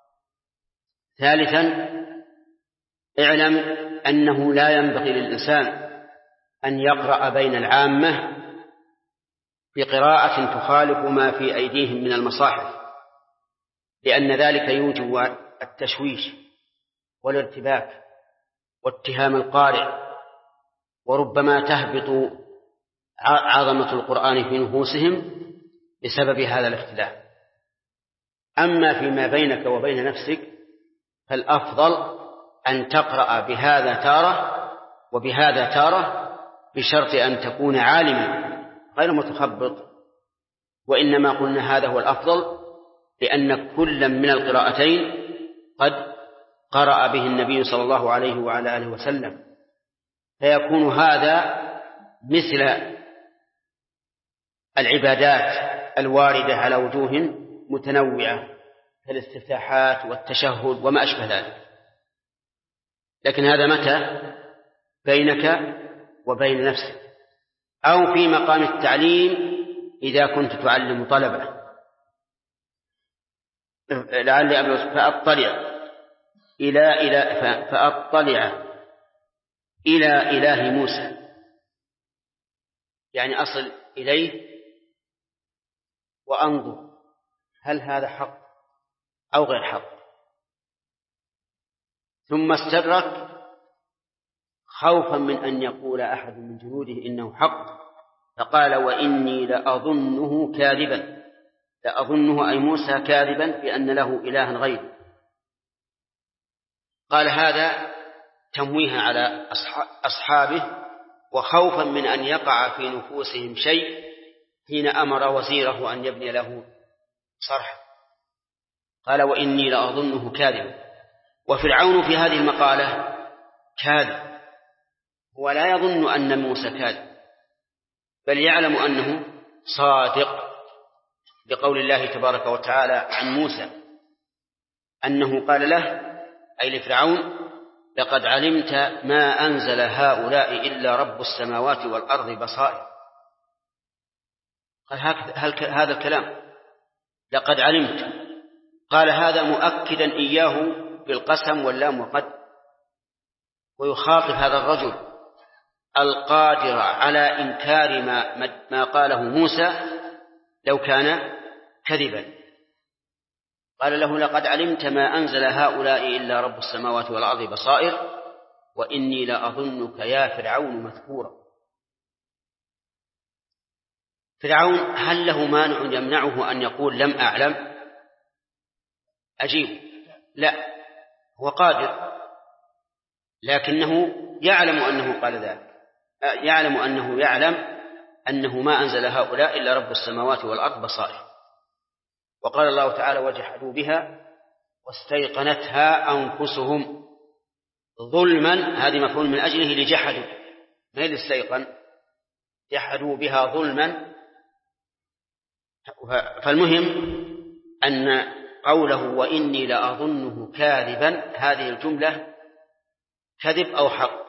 ثالثا، اعلم أنه لا ينبغي للإنسان أن يقرأ بين العامة بقراءة تخالف ما في أيديهم من المصاحف، لأن ذلك يوجب التشويش والارتباك واتهام القارئ، وربما تهبط عظمة القرآن في نفوسهم بسبب هذا الاختلاف. أما فيما بينك وبين نفسك فالأفضل أن تقرأ بهذا تارة وبهذا تارة، بشرط أن تكون عالما غير متخبط. وإنما قلنا هذا هو الأفضل، لأن كل من القراءتين قرأ به النبي صلى الله عليه وعلى آله وسلم، فيكون هذا مثل العبادات الواردة على وجوه متنوعة كالاستفتاحات والتشهد وما أشبه ذلك. لكن هذا متى؟ بينك وبين نفسك، أو في مقام التعليم إذا كنت تعلم طلبة. لعلي أبلغ فأطلع إلى إله موسى، يعني أصل إليه وأنظر هل هذا حق أو غير حق. ثم استدرك خوفا من أن يقول أحد من جنوده إنه حق، فقال وإني لأظنه كاذبا، لأظنه أي موسى كاذبا بأن له إلها غيره. قال هذا تمويه على أصحابه وخوفا من أن يقع في نفوسهم شيء حين أمر وزيره أن يبني له صرح. قال وإني لأظنه كاذبا. وفرعون في هذه المقالة كاذب، ولا يظن أن موسى كاذب، بل يعلم أنه صادق، بقول الله تبارك وتعالى عن موسى أنه قال له أي لفرعون لقد علمت ما أنزل هؤلاء إلا رب السماوات والأرض بصائر. قال هذا الكلام لقد علمت، قال هذا مؤكدا إياه بالقسم واللام وقد، ويخاطب هذا الرجل القادر على إنكار ما قاله موسى لو كان كذبا. قال له لقد علمت ما أنزل هؤلاء إلا رب السماوات والأرض بصائر وإني لأظنك يا فرعون مثبورا. فرعون هل له مانع يمنعه أن يقول لم أعلم؟ أجيب لا، هو قادر، لكنه يعلم أنه قال ذلك، يعلم أنه يعلم أنه ما أنزل هؤلاء إلا رب السماوات والأرض بصائر. وقال الله تعالى وجحدوا بها واستيقنتها أنفسهم ظلما، هذه مفعول من أجله لجحدوا، ما هي الاستيقن، جحدوا بها ظلما. فالمهم أن قوله وإني لأظنه كاذبا هذه الجملة كذب أو حق؟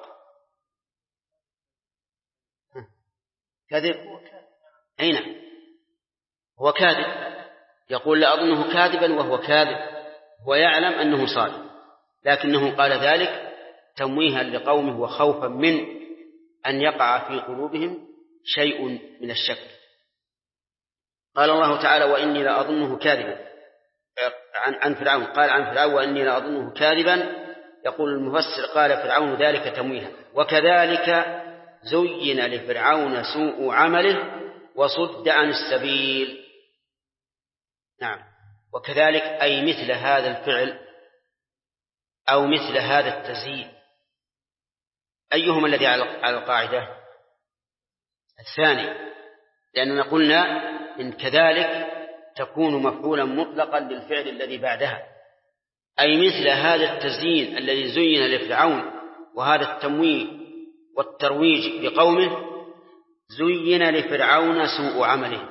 كذب. أين هو كاذب؟ يقول لأظنه كاذبا وهو كاذب، هو يعلم أنه صادق، لكنه قال ذلك تمويها لقومه وخوفا من أن يقع في قلوبهم شيء من الشك. قال الله تعالى وإني لأظنه كاذبا عن فرعون، قال عن فرعون وإني لأظنه كاذبا. يقول المفسر قال فرعون ذلك تمويها. وكذلك زين لفرعون سوء عمله وصد عن السبيل. نعم، وكذلك أي مثل هذا الفعل أو مثل هذا التزيين. أيهما الذي على القاعدة؟ الثاني، لأننا قلنا إن كذلك تكون مفعولا مطلقا للفعل الذي بعدها، أي مثل هذا التزيين الذي زين لفرعون وهذا التمويه والترويج لقومه زين لفرعون سوء عمله.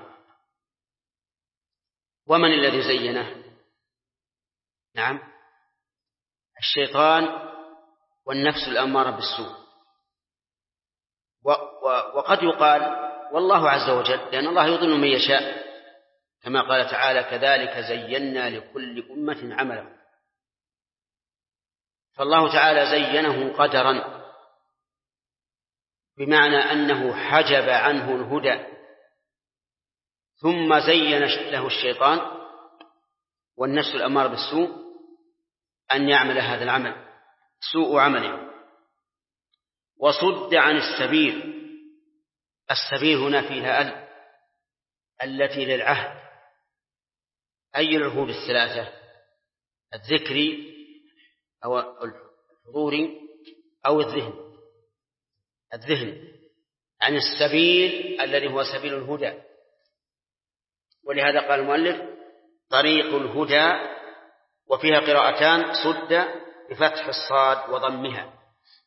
ومن الذي زينه؟ نعم، الشيطان والنفس الأمارة بالسوء. وقد يقال والله عز وجل، لأن الله يضل من يشاء، كما قال تعالى كذلك زينا لكل أمة عملا. فالله تعالى زينه قدرا، بمعنى أنه حجب عنه الهدى، ثم زين له الشيطان والنفس الأمارة بالسوء أن يعمل هذا العمل سوء عمله. وصد عن السبيل، السبيل هنا فيها التي للعهد. أي العهود الثلاثة؟ الذكري أو الحضوري أو الذهن. الذهن عن السبيل الذي هو سبيل الهدى. ولهذا قال المؤلف طريق الهدى، وفيها قراءتان صد بفتح الصاد وضمها.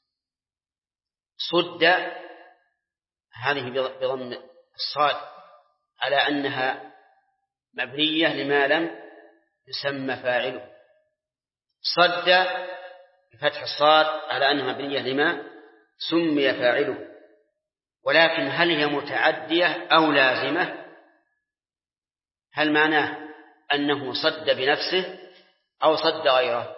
صد هذه بضم الصاد على أنها مبنية لما لم يسمى فاعله. صد بفتح الصاد على أنها مبنية لما سمي فاعله. ولكن هل هي متعدية أو لازمة؟ هل معناه أنه صد بنفسه أو صد غيره؟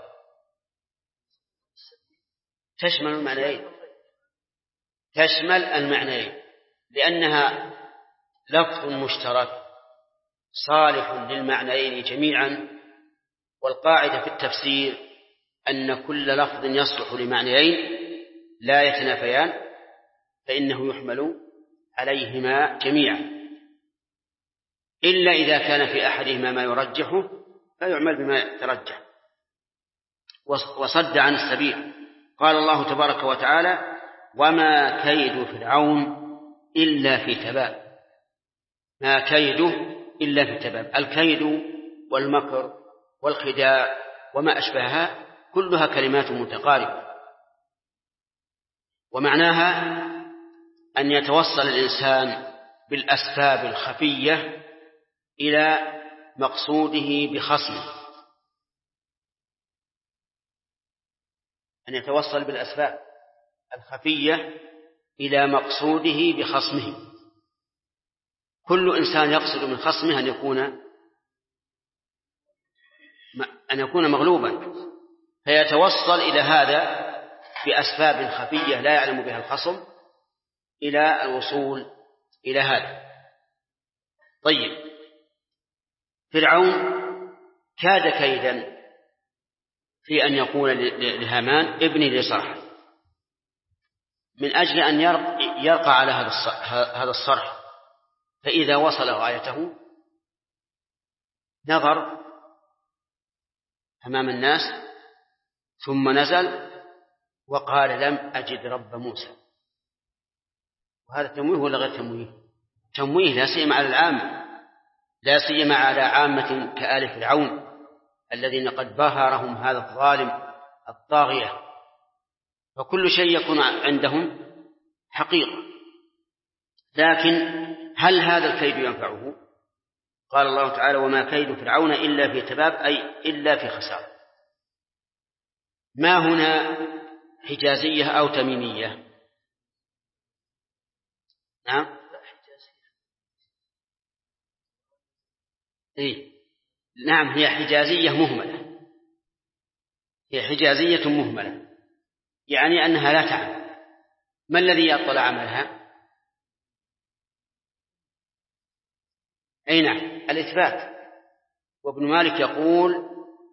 تشمل المعنيين، تشمل المعنيين، لأنها لفظ مشترك صالح للمعنيين جميعا. والقاعدة في التفسير أن كل لفظ يصلح لمعنيين لا يتنافيان فإنه يحمل عليهما جميعا، إلا إذا كان في أحدهما ما يرجحه فيعمل بما يترجح. وصد عن السبيل. قال الله تبارك وتعالى: وما كيد فرعون إلا في تباب. ما كيده إلا في تباب. الكيد والمكر والخداع وما أشبهها كلها كلمات متقاربة، ومعناها أن يتوصل الإنسان بالأسباب الخفية إلى مقصوده بخصمه، أن يتوصل بالأسباب الخفية إلى مقصوده بخصمه. كل إنسان يقصد من خصمه أن يكون مغلوبا، فيتوصل إلى هذا بأسباب خفية لا يعلم بها الخصم إلى الوصول إلى هذا. طيب، فرعون كاد كيدا في أن يقول لهامان: ابني لي صرحا، من أجل أن يرقى على هذا الصرح. فإذا وصل غايته نظر أمام الناس ثم نزل وقال: لم أجد رب موسى. وهذا تمويه ولا غير تمويه؟ تمويه، لا سيما على العامة، لا سيما على عامة كآل فرعون الذين قد بهرهم هذا الظالم الطاغية، فكل شيء يكون عندهم حقيقة. لكن هل هذا الكيد ينفعه؟ قال الله تعالى: وما كيد فرعون إلا في تباب، أي إلا في خسارة. ما هنا حجازية أو تميمية؟ نعم، نعم، هي حجازية مهملة، هي حجازية مهملة، يعني أنها لا تعمل. ما الذي يطلع عملها؟ أي نعم، الإثبات. وابن مالك يقول: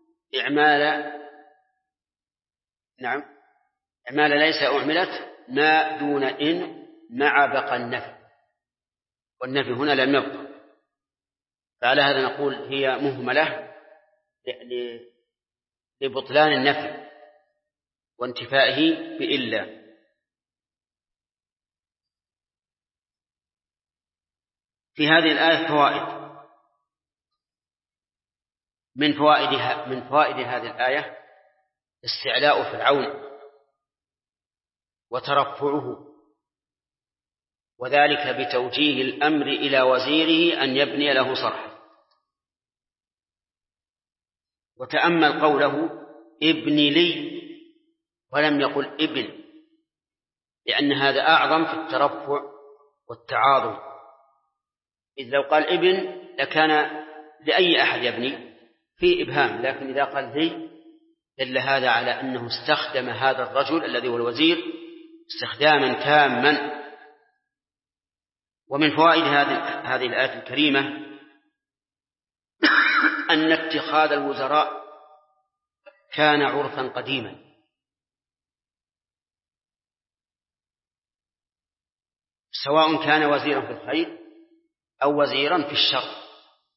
إعمال ليس أعملت ما دون إن مع بقى النفي، والنفي هنا لم يبقى، فعلى هذا نقول هي مهملة لبطلان النفي وانتفائه بإلا. في هذه الآية فوائد. من فوائد هذه الآية استعلاء فرعون وترفعه، وذلك بتوجيه الأمر إلى وزيره أن يبني له صرحا. وتأمل قوله: ابن لي، ولم يقل ابن، لأن هذا أعظم في الترفع والتعاظم. إذ لو قال ابن لكان لأي أحد يبني في إبهام، لكن إذا قال لي دل هذا على أنه استخدم هذا الرجل الذي هو الوزير استخداما تاما. ومن فوائد هذه الآية الكريمة أن اتخاذ الوزراء كان عرفا قديما، سواء كان وزيرا في الخير أو وزيرا في الشر.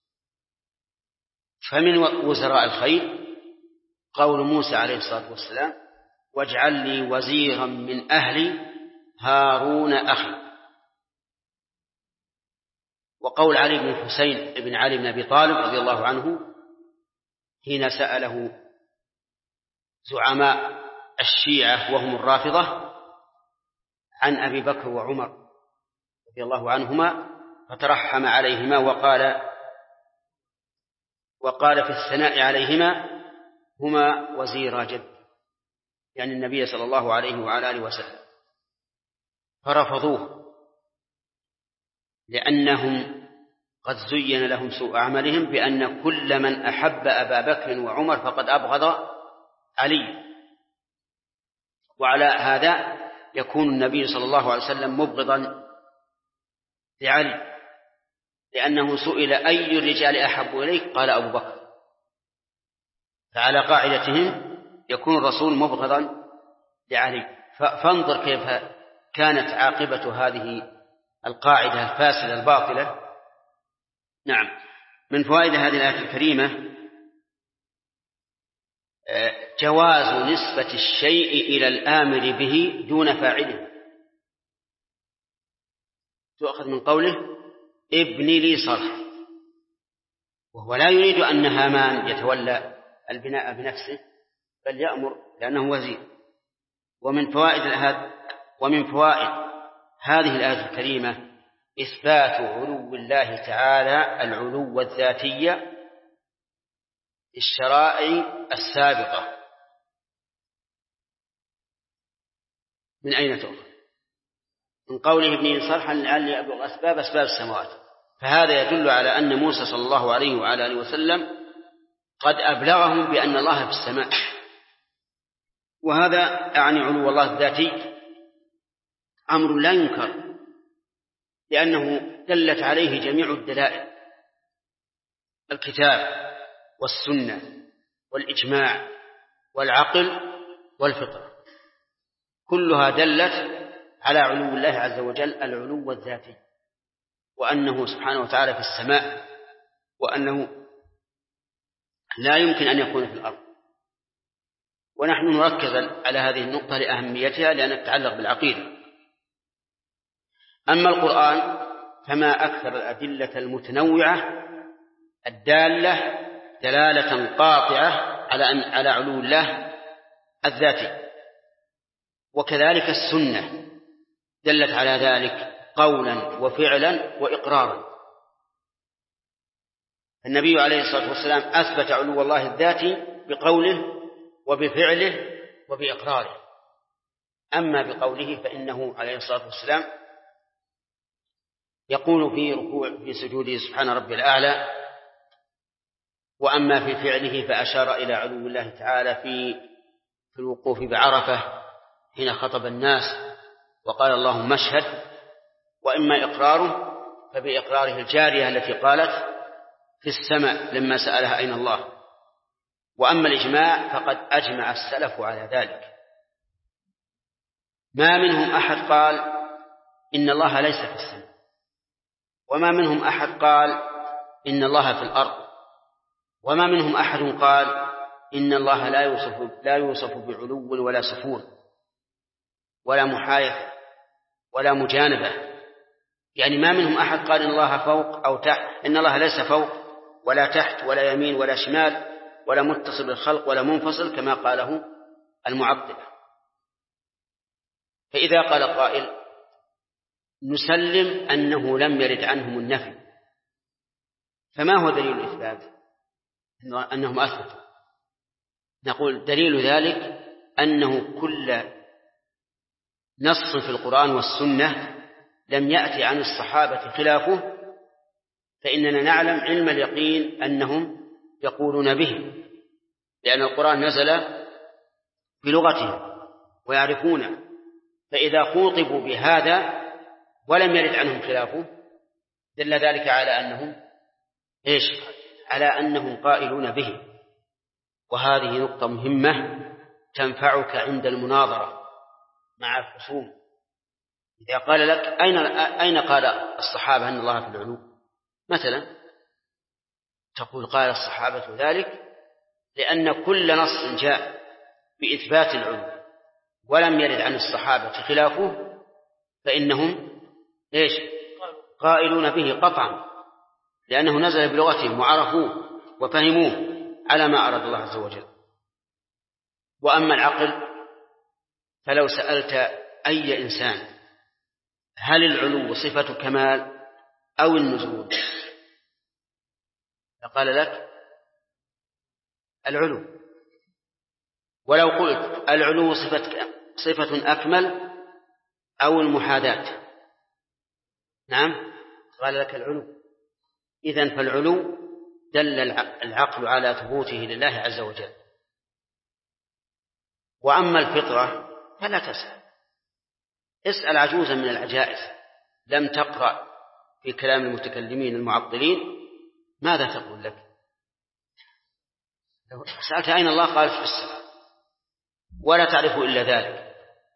فمن وزراء الخير قول موسى عليه الصلاة والسلام: واجعل لي وزيرا من أهلي هارون أخي. وقول علي بن الحسين بن علي بن أبي طالب رضي الله عنه حين سأله زعماء الشيعة وهم الرافضة عن أبي بكر وعمر رضي الله عنهما، فترحم عليهما وقال في الثناء عليهما: هما وزيرا جد، يعني النبي صلى الله عليه وعلى آله وسلم. فرفضوه لأنهم قد زين لهم سوء عملهم بأن كل من أحب أبا بكر وعمر فقد أبغض علي، وعلى هذا يكون النبي صلى الله عليه وسلم مبغضا لعلي، لأنه سئل: أي الرجال أحب إليك؟ قال: أبو بكر. فعلى قاعدتهم يكون الرسول مبغضا لعلي. فانظر كيف كانت عاقبة هذه القاعدة الفاسدة الباطلة. نعم، من فوائد هذه الآية الكريمة جواز نسبة الشيء إلى الآمر به دون فاعله. تؤخذ من قوله: ابني لي صرح، وهو لا يريد أن هامان يتولى البناء بنفسه، بل يأمر لأنه وزير. ومن فوائد هذه الآية الكريمة إثبات علو الله تعالى العلو الذاتي الشرائع السابقة. من أين تؤخذ؟ من قوله ابني صرحا لعلي أبلغ أسباب السماوات، فهذا يدل على أن موسى صلى الله عليه وعلى آله وسلم قد أبلغهم بأن الله في السماء، وهذا يعني علو الله الذاتي أمر لا ينكر، لأنه دلت عليه جميع الدلائل: الكتاب والسنة والإجماع والعقل والفطرة، كلها دلت على علو الله عز وجل العلو الذاتي، وأنه سبحانه وتعالى في السماء، وأنه لا يمكن أن يكون في الأرض. ونحن نركز على هذه النقطة لأهميتها لأنها تتعلق بالعقيدة. أما القرآن فما أكثر الأدلة المتنوعة الدالة دلالة قاطعة على علو الله الذاتي، وكذلك السنة دلت على ذلك قولا وفعلا وإقرارا. النبي عليه الصلاة والسلام أثبت علو الله الذاتي بقوله وبفعله وبإقراره. أما بقوله فإنه عليه الصلاة والسلام يقول في سجوده سبحان ربي الأعلى. وأما في فعله فأشار إلى علو الله تعالى في الوقوف بعرفة حين خطب الناس وقال اللهم اشهد. وإما إقراره فبإقراره الجارية التي قالت في السماء لما سألها أين الله. وأما الإجماع فقد أجمع السلف على ذلك، ما منهم أحد قال إن الله ليس في السماء، وما منهم أحد قال إن الله في الأرض، وما منهم أحد قال إن الله لا يوصف بعلو ولا سفور ولا محايثة ولا مجانبة. يعني ما منهم أحد قال إن الله فوق أو تحت، إن الله ليس فوق ولا تحت ولا يمين ولا شمال ولا متصل بالخلق ولا منفصل كما قاله المعطلة. فإذا قال قائل نسلم أنه لم يرد عنهم النفي، فما هو دليل الإثبات أنهم أثبتوا؟ نقول دليل ذلك أنه كل نص في القرآن والسنة لم يأتي عن الصحابة خلافه، فإننا نعلم علم اليقين أنهم يقولون به، لأن القرآن نزل بلغتهم ويعرفونه. فإذا خوطبوا بهذا ولم يرد عنهم خلافه دل ذلك على أنهم على أنهم قائلون به. وهذه نقطة مهمة تنفعك عند المناظرة مع الخصوم. إذا قال لك أين قال الصحابة أن الله في العلو مثلا، تقول قال الصحابة ذلك لأن كل نص جاء بإثبات العلو ولم يرد عن الصحابة خلافه فإنهم قائلون به قطعا، لأنه نزل بلغتهم وعرفوه وفهموه على ما أراد الله عز وجل. وأما العقل فلو سألت أي إنسان هل العلو صفة كمال أو النزول فقال لك العلو. ولو قلت العلو صفة أكمل أو المحاذاة نعم قال لك العلو. إذن فالعلو دل العقل على ثبوته لله عز وجل. وأما الفطرة فلا تسأل، اسأل عجوزا من العجائز لم تقرأ في كلام المتكلمين المعطلين ماذا تقول لك؟ لو سألت أين الله قال في السماء ولا تعرف إلا ذلك.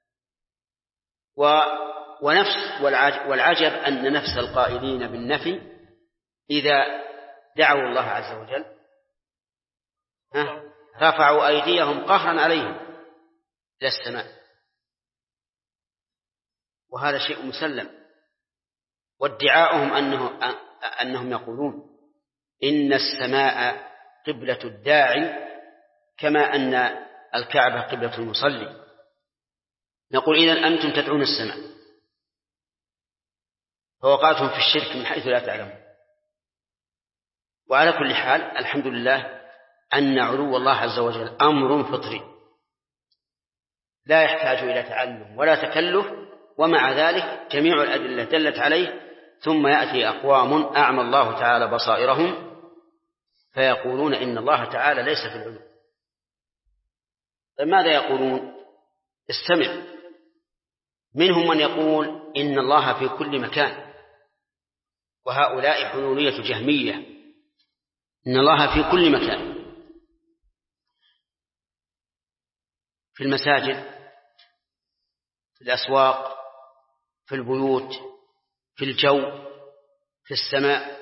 والعجب أن نفس القائلين بالنفي إذا دعوا الله عز وجل رفعوا أيديهم قهرا عليهم إلى السماء، وهذا شيء مسلم. وادعاؤهم أنهم يقولون إن السماء قبلة الداعي كما أن الكعبة قبلة المصلي. نقول إذن أنتم تدعون السماء فوقعتم في الشرك من حيث لا تعلمون. وعلى كل حال الحمد لله أن علو الله عز وجل أمر فطري لا يحتاج إلى تعلم ولا تكلف، ومع ذلك جميع الأدلة دلت عليه. ثم يأتي أقوام أعمى الله تعالى بصائرهم فيقولون إن الله تعالى ليس في العلو. ماذا يقولون؟ استمع. منهم من يقول إن الله في كل مكان، وهؤلاء حلولية جهمية، إن الله في كل مكان، في المساجد، في الأسواق، في البيوت، في الجو، في السماء،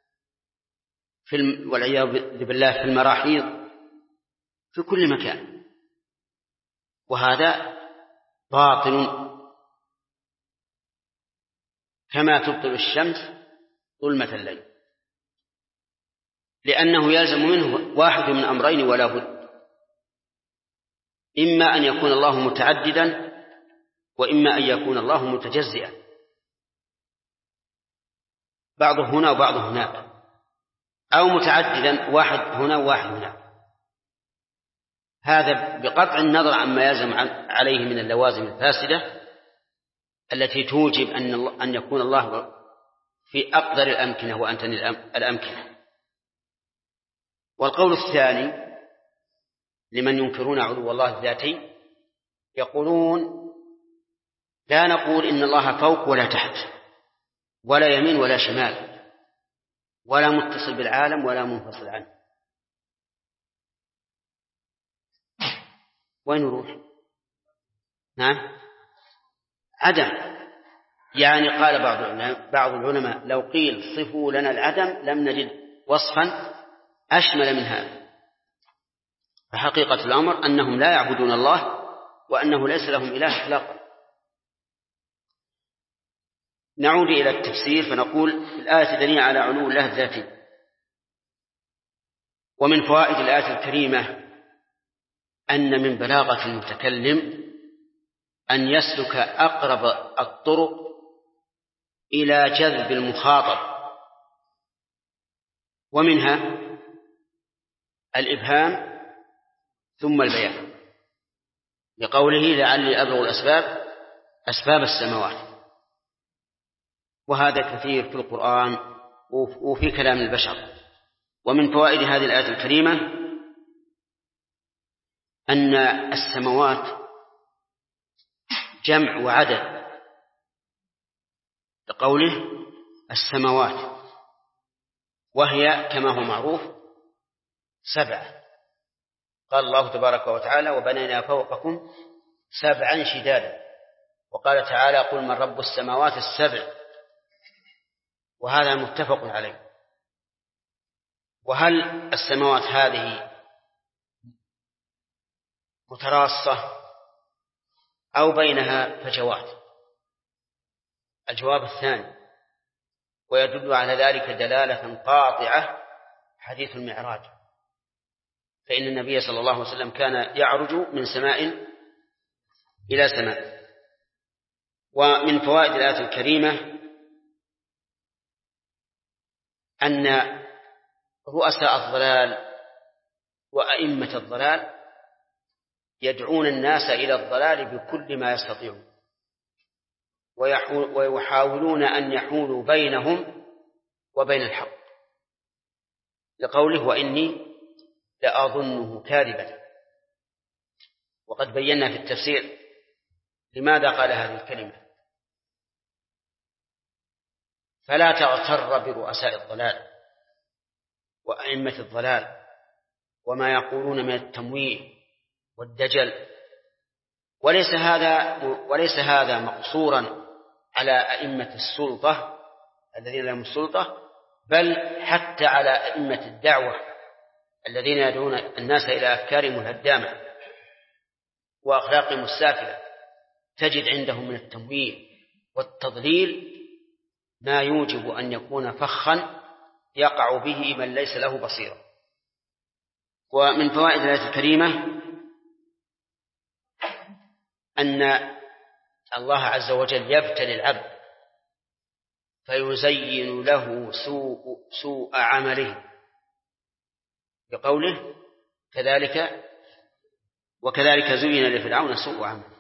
والعياذ بالله في المراحيض، في كل مكان. وهذا باطل كما تبطل الشمس ظلمة الليل، لأنه يلزم منه واحد من أمرين ولا بد: إما أن يكون الله متعددا، وإما أن يكون الله متجزئا، بعضه هنا وبعضه هناك، أو متعددا واحد هنا وواحد هناك. هذا بقطع النظر عما يلزم عليه من اللوازم الفاسدة التي توجب أن يكون الله في أقدر الأمكنة وأنتن الأمكنة. والقول الثاني لمن ينكرون علو الله الذاتي يقولون لا نقول إن الله فوق ولا تحت ولا يمين ولا شمال ولا متصل بالعالم ولا منفصل عنه. وين نروح؟ نعم عدم. يعني قال بعض العلماء لو قيل صفوا لنا العدم لم نجد وصفا أشمل من هذا. فحقيقة الأمر أنهم لا يعبدون الله وأنه ليس لهم إله إطلاقا. نعود إلى التفسير فنقول الآية دليل على علو الله الذاتي. ومن فوائد الآية الكريمة أن من بلاغة المتكلم أن يسلك أقرب الطرق إلى جذب المخاطب، ومنها الإبهام ثم البيان، لقوله لعلي أبلغ الأسباب أسباب السماوات. وهذا كثير في القرآن وفي كلام البشر. ومن فوائد هذه الآية الكريمة أن السماوات جمع وعدد، لقوله السماوات، وهي كما هو معروف 7. قال الله تبارك وتعالى وبنينا فوقكم 7 شدادا. وقال تعالى قل من رب السماوات 7. وهذا متفق عليه. وهل السماوات هذه متراصة أو بينها فجوات؟ الجواب الثاني، ويدل على ذلك دلالة قاطعة حديث المعراج. فإن النبي صلى الله عليه وسلم كان يعرج من سماء إلى سماء. ومن فوائد الآية الكريمة أن رؤساء الضلال وأئمة الضلال يدعون الناس إلى الضلال بكل ما يستطيعون، ويحاولون أن يحولوا بينهم وبين الحق، لقوله وإني لأظنه كاذبا. وقد بينا في التفسير لماذا قال هذه الكلمة. فلا تغتر برؤساء الضلال وأئمة الضلال وما يقولون من التمويه والدجل، وليس هذا مقصورا على أئمة السلطة الذين لهم السلطة، بل حتى على أئمة الدعوة الذين يدعون الناس إلى أفكارهم الهدامة وأخلاقهم السافلة، تجد عندهم من التمويه والتضليل ما يوجب أن يكون فخا يقع به من ليس له بصيرة. ومن فوائد الآية الكريمة أن الله عز وجل يبتلي العبد فيزين له سوء عمله بقوله وكذلك زين لفرعون سوء عمله.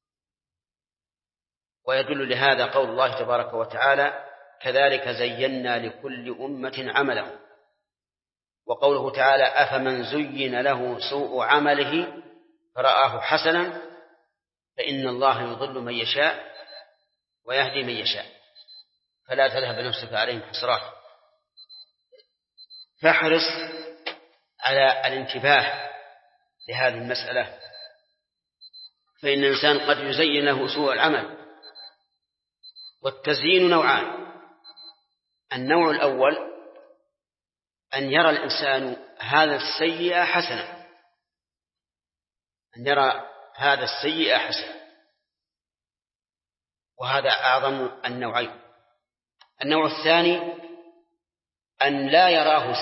ويدل لهذا قول الله تبارك وتعالى كذلك زينا لكل أمة عملهم، وقوله تعالى أفمن زين له سوء عمله فرآه حسنا فإن الله يضل من يشاء ويهدي من يشاء فلا تذهب نفسك عليهم حسرات. فاحرص على الانتباه لهذه المسألة، فإن الإنسان قد يزين له سوء العمل. والتزيين نوعان: النوع الأول أن يرى الإنسان هذا السيء حسنا، أن يرى هذا السيء حسنا، وهذا أعظم النوعين. النوع الثاني أن لا يراه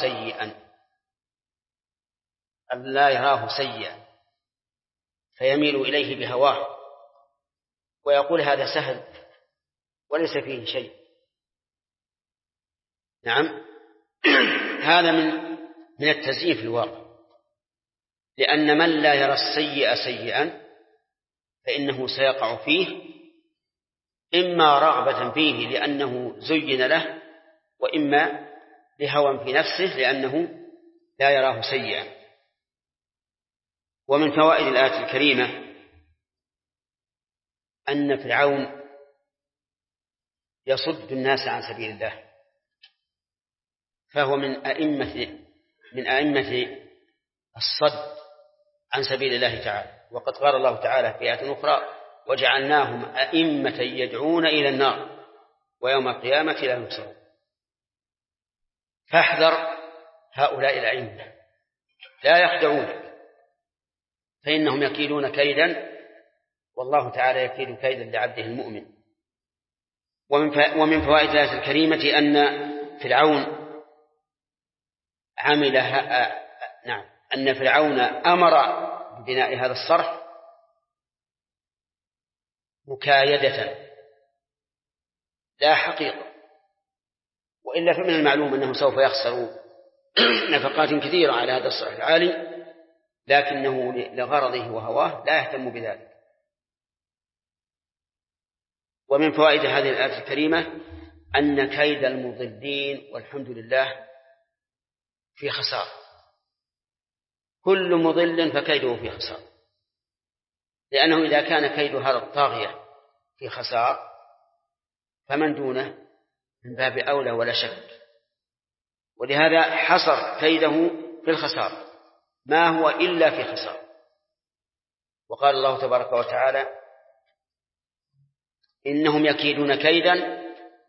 سيئا فيميل إليه بهواه ويقول هذا سهل وليس فيه شيء. نعم، هذا من التزيين في الواقع، لأن من لا يرى السيء سيئا فإنه سيقع فيه، إما رغبة فيه لأنه زين له، وإما لهوى في نفسه لأنه لا يراه سيئا. ومن فوائد الآية الكريمة أن فرعون يصد الناس عن سبيل الله، فهو من أئمة الصد عن سبيل الله تعالى. وقد قال الله تعالى في آية أخرى وجعلناهم أئمة يدعون إلى النار ويوم القيامة لا ينصرون. فاحذر هؤلاء الأئمة، لا يخدعونك، فإنهم يكيدون كيدا والله تعالى يكيد كيدا لعبده المؤمن. ومن فوائد الآية الكريمة أن فرعون أن فرعون أمر ببناء هذا الصرح مكايدة لا حقيقة، وإلا فمن المعلوم أنه سوف يخسر نفقات كثيرة على هذا الصرح العالي، لكنه لغرضه وهواه لا يهتم بذلك. ومن فوائد هذه الآية الكريمة أن كيد المضلين والحمد لله في خسار، كل مضل فكيده في خسار، لأنه إذا كان كيد هذا الطاغية في خسار فمن دونه من باب أولى ولا شك. ولهذا حصر كيده في الخسار، ما هو إلا في خسار. وقال الله تبارك وتعالى إنهم يكيدون كيدا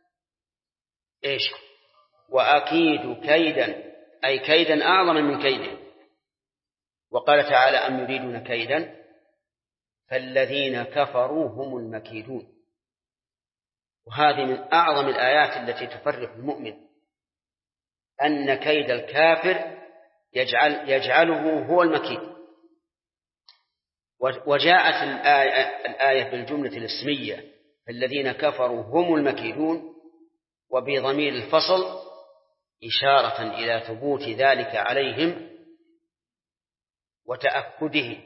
وأكيد كيدا، أي كيدا أعظم من كيده. وقال تعالى أم يريدون كيدا فالذين كفروا هم المكيدون. وهذه من أعظم الآيات التي تفرح المؤمن، أن كيد الكافر يجعله هو المكيد. وجاءت الآية بالجملة الاسمية الذين كفروا هم المكيدون وبضمير الفصل إشارة إلى ثبوت ذلك عليهم وتأكده،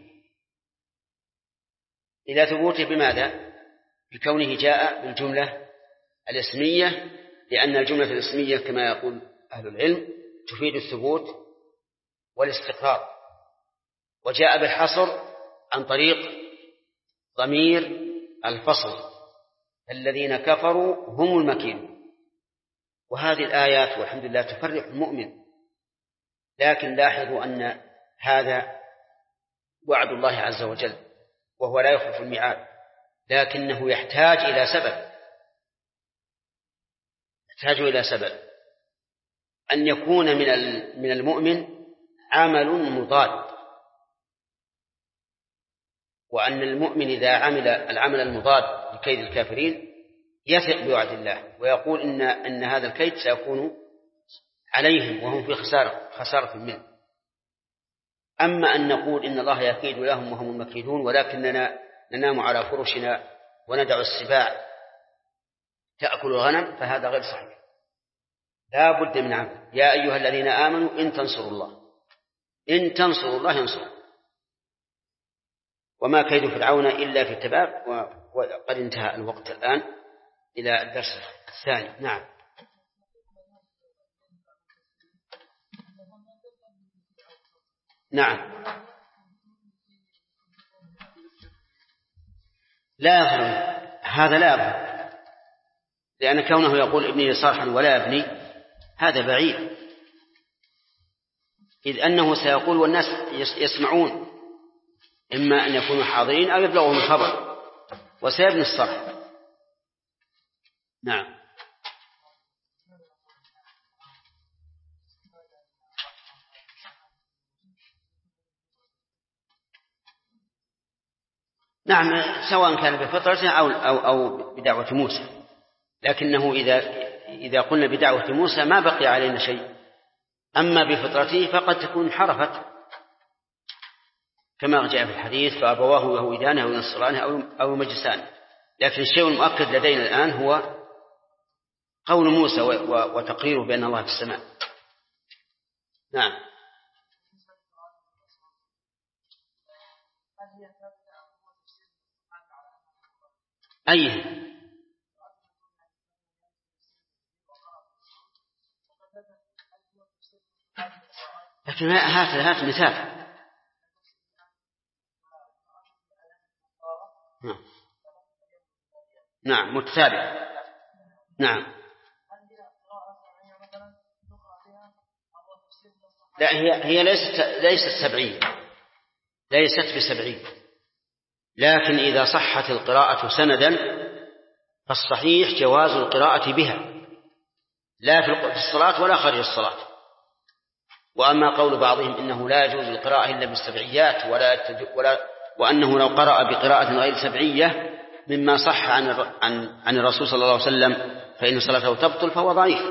إلى ثبوته بماذا؟ بكونه جاء بالجملة الاسمية، لأن الجملة الاسمية كما يقول أهل العلم تفيد الثبوت والاستقرار، وجاء بالحصر عن طريق ضمير الفصل الذين كفروا هم المكيدون. وهذه الآيات والحمد لله تفرح المؤمن، لكن لاحظوا أن هذا وعد الله عز وجل وهو لا يخلف الميعاد، لكنه يحتاج إلى سبب أن يكون من المؤمن عمل مضاد، وأن المؤمن إذا عمل العمل المضاد لكيد الكافرين يثق بوعد الله ويقول إن هذا الكيد سيكون عليهم وهم في خسارة منه. أما أن نقول إن الله يكيد لهم وهم المكيدون ولكننا ننام على فرشنا وندع السباع تأكل الغنم، فهذا غير صحيح. لا بد من عمل. يا أيها الذين آمنوا إن تنصروا الله ينصر. وما كيد فرعون إلا في التباب. وقد انتهى الوقت الآن إلى الدرس الثاني. نعم. نعم. لا يظهر هذا، لا يظهر، لأن كونه يقول ابني صرحا ولا ابني هذا بعيد، إذ أنه سيقول والناس يسمعون، إما أن يكونوا حاضرين أو يبلغهم الخبر وسيبني الصرح. نعم. نعم، سواء كان بفطرته أو بدعوة موسى، لكنه إذا قلنا بدعوة موسى ما بقي علينا شيء، أما بفطرته فقد تكون انحرفت كما جاء في الحديث فأبواه يهودانه أو ينصرانه أو يمجسانه. لكن الشيء المؤكد لدينا الآن هو قول موسى وتقريره بأن الله في السماء. نعم. أيه؟ لكن هات مثال. نعم متتابع. نعم. لا، هي ليست سبعية، ليست بسبعية، لكن إذا صحت القراءة سندا فالصحيح جواز القراءة بها، لا في الصلاة ولا خارج الصلاة. وأما قول بعضهم إنه لا يجوز القراءة إلا بالسبعيات وأنه لو قرأ بقراءة غير سبعية مما صح عن الرسول صلى الله عليه وسلم فإن صلاته تبطل، فهو ضعيف.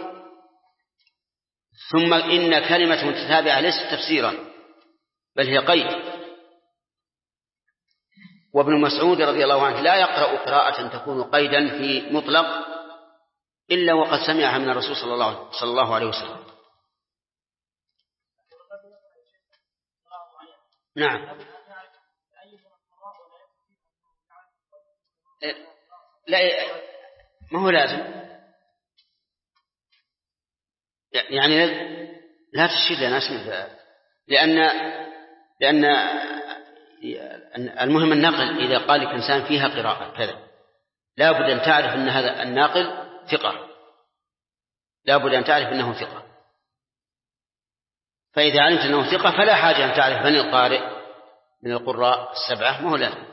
ثم إن كلمة متتابعة ليست تفسيرا بل هي قيد. وابن مسعود رضي الله عنه لا يقرأ قراءة تكون قيدا في مطلق إلا وقد سمعها من الرسول صلى الله عليه وسلم. نعم. لا، ما هو لازم، يعني لا تشير لنا اسمه، لأن المهم النقل. إذا قال لك إنسان فيها قراءة كذا لا بد أن تعرف أن هذا الناقل ثقة، لا بد أن تعرف أنه ثقة. فإذا علمت أنه ثقة فلا حاجة أن تعرف من القارئ من القراء السبعة، ما هو لازم.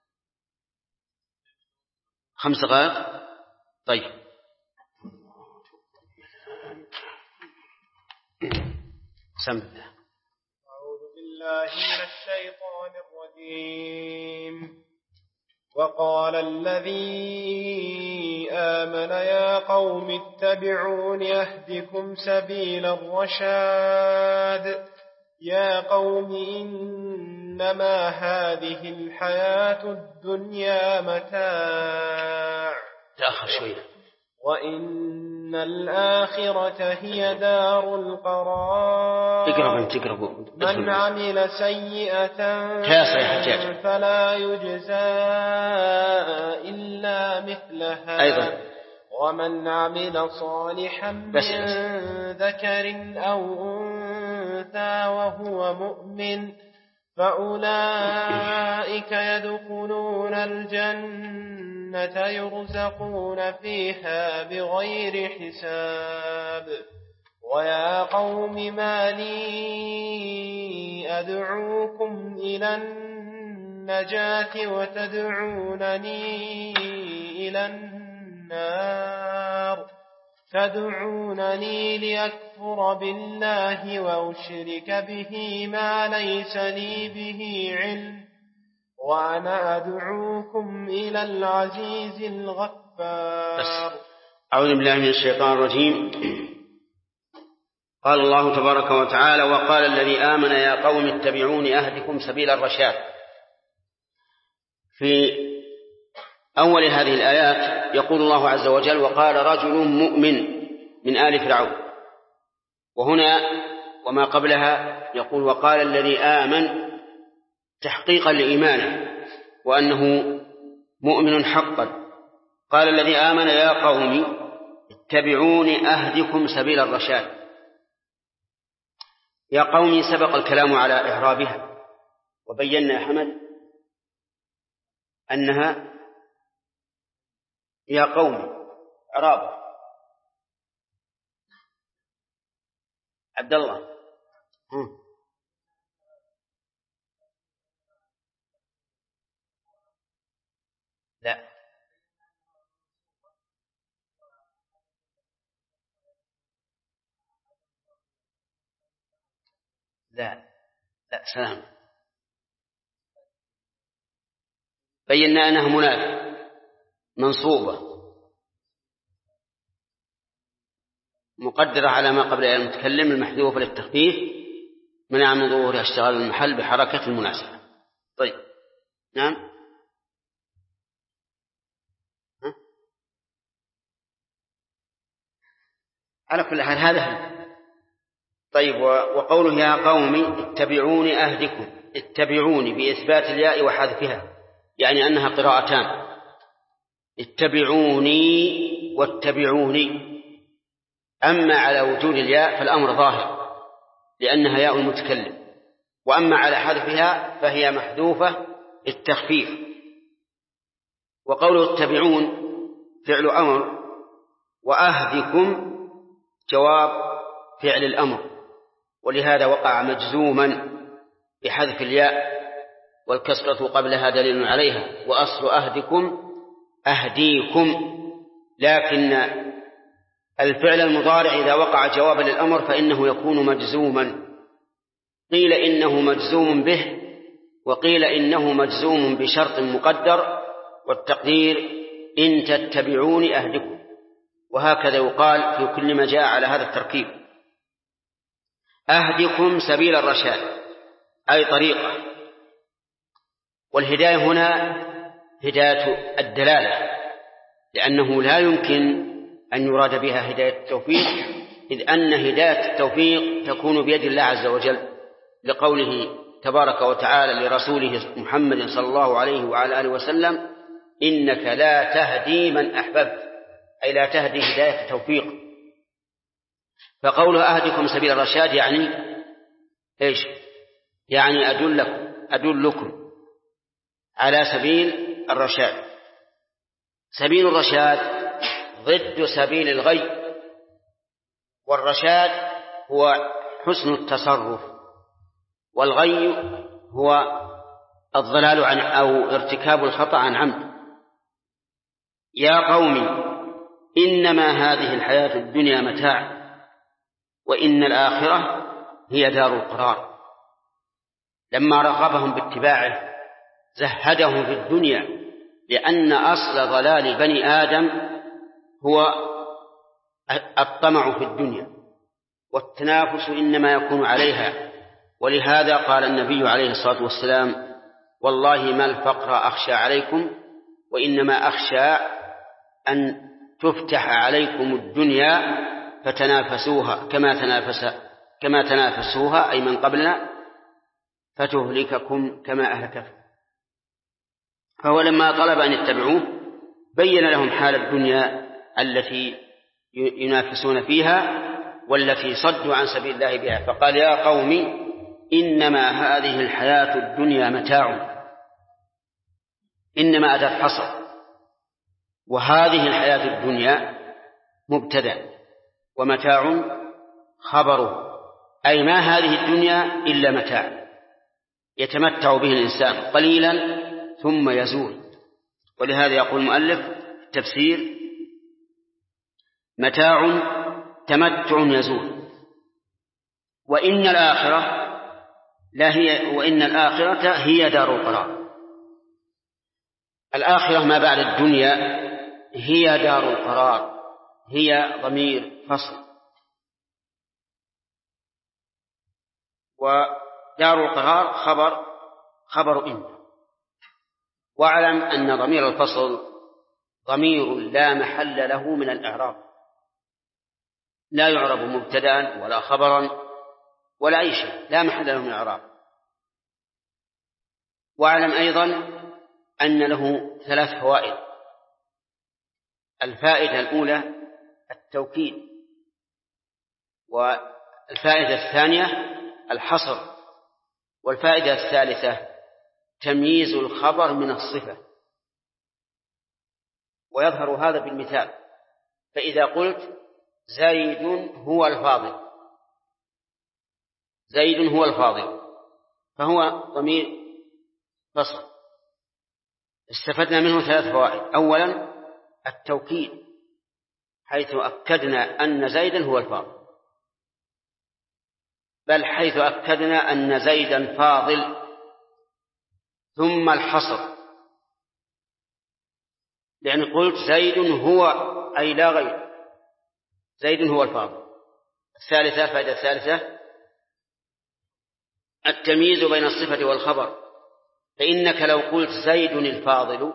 5 دقائق. طيب. سم. أعوذ بالله من الشيطان الرجيم. وقال الذي آمن يا قوم اتبعون يهدكم سبيل الرشاد يا قوم إنما هذه الحياة الدنيا متاع تأخر شوية. وإن الآخرة هي دار القرار. تقرب. من عمل سيئة فلا يجزى إلا مثلها أيضا. ومن عمل صالحا من ذكر أو أنثى وهو مؤمن فأولئك يدخلون الجنة يرزقون فيها بغير حساب. ويا قوم ما لي أدعوكم إلى النجاة وتدعونني إلى النار تدعونني لأكفر بالله وأشرك به ما ليس لي به علم وأنا أدعوكم إلى العزيز الغفار. أعوذ بالله من الشيطان الرجيم. قال الله تبارك وتعالى: وقال الذي آمن يا قوم اتبعون أهدكم سبيل الرشاد. في أول هذه الآيات يقول الله عز وجل: وقال رجل مؤمن من آل فرعون. وهنا وما قبلها يقول: وقال الذي آمن، تحقيقا لإيمانه وأنه مؤمن حقا. قال الذي آمن: يا قوم اتبعون أهدكم سبيل الرشاد. يا قوم سبق الكلام على إعرابها، وبينا يا حمد أنها يا قوم إعراب. عبد الله لا لا لا سلام. بينا أنها منافع منصوبة مقدرة على ما قبل المتكلم المحذوف للتخفيف منع من ظهورها اشتغال المحل بحركة المناسبة. طيب نعم. على كل حال هذا. طيب وقوله يا قوم اتبعوني أهدكم، اتبعوني بإثبات الياء وحذفها، يعني أنها قراءتان: اتبعوني واتبعوني. أما على وجود الياء فالأمر ظاهر لأنها ياء المتكلم، وأما على حذفها فهي محذوفة التخفيف. وقوله اتبعون فعل أمر، وأهدكم جواب فعل الأمر، ولهذا وقع مجزوما بحذف الياء، والكسرة قبلها دليل عليها، وأصل أهدكم أهديكم. لكن الفعل المضارع إذا وقع جوابا للأمر فإنه يكون مجزوما. قيل إنه مجزوم به، وقيل إنه مجزوم بشرط مقدر، والتقدير إن تتبعوني أهدكم. وهكذا يقال في كل ما جاء على هذا التركيب: أهدكم سبيل الرشاد، أي طريقة. والهداية هنا هداية الدلالة، لأنه لا يمكن أن يراد بها هداية التوفيق، إذ أن هداية التوفيق تكون بيد الله عز وجل، لقوله تبارك وتعالى لرسوله محمد صلى الله عليه وعلى آله وسلم: إنك لا تهدي من أحببت، أي لا تهدي هداية التوفيق. فقوله أهدكم سبيل الرشاد يعني إيش؟ يعني أدلكم على سبيل الرشاد. سبيل الرشاد ضد سبيل الغي، والرشاد هو حسن التصرف، والغي هو الضلال عن أو ارتكاب الخطأ عن عمد. يا قوم إنما هذه الحياة الدنيا متاع وإن الآخرة هي دار القرار. لما رغبهم باتباعه زهدهم في الدنيا، لأن أصل ضلال بني آدم هو الطمع في الدنيا، والتنافس إنما يكون عليها، ولهذا قال النبي عليه الصلاة والسلام: والله ما الفقر أخشى عليكم، وإنما أخشى أن تفتح عليكم الدنيا فتنافسوها كما تنافسوها أي من قبلنا، فتهلككم كما أهلكتكم. فهو لما طلب أن يتبعوه بين لهم حال الدنيا التي ينافسون فيها والتي صدوا عن سبيل الله بها، فقال: يا قوم إنما هذه الحياة الدنيا متاع. إنما أداة حصر، وهذه الحياة الدنيا مبتدأ، ومتاع خبره، أي ما هذه الدنيا إلا متاع يتمتع به الإنسان قليلا ثم يزول. ولهذا يقول المؤلف في التفسير: متاع تمتع يزول، وإن الآخرة هي دار القرار. الآخرة ما بعد الدنيا هي دار القرار، هي ضمير فصل، ودار القرار خبر إن. واعلم أن ضمير الفصل ضمير لا محل له من الإعراب، لا يعرب مبتدأ ولا خبرا ولا أي شيء، لا محل له من الإعراب. واعلم أيضا أن له 3 فوائد. الفائدة الأولى التوكيد، والفائدة الثانية الحصر، والفائدة الثالثة تمييز الخبر من الصفة. ويظهر هذا بالمثال، فإذا قلت زيد هو الفاضل، زيد هو الفاضل، فهو ضمير فصل. استفدنا منه 3 فوائد. أولا التوكيد، حيث أكدنا أن زيدا هو الفاضل، بل حيث أكدنا أن زيدا فاضل. ثم الحصر، لأن قلت زيد هو أي لا غير، زيد هو الفاضل. الفائدة الثالثة التمييز بين الصفة والخبر، فإنك لو قلت زيد الفاضل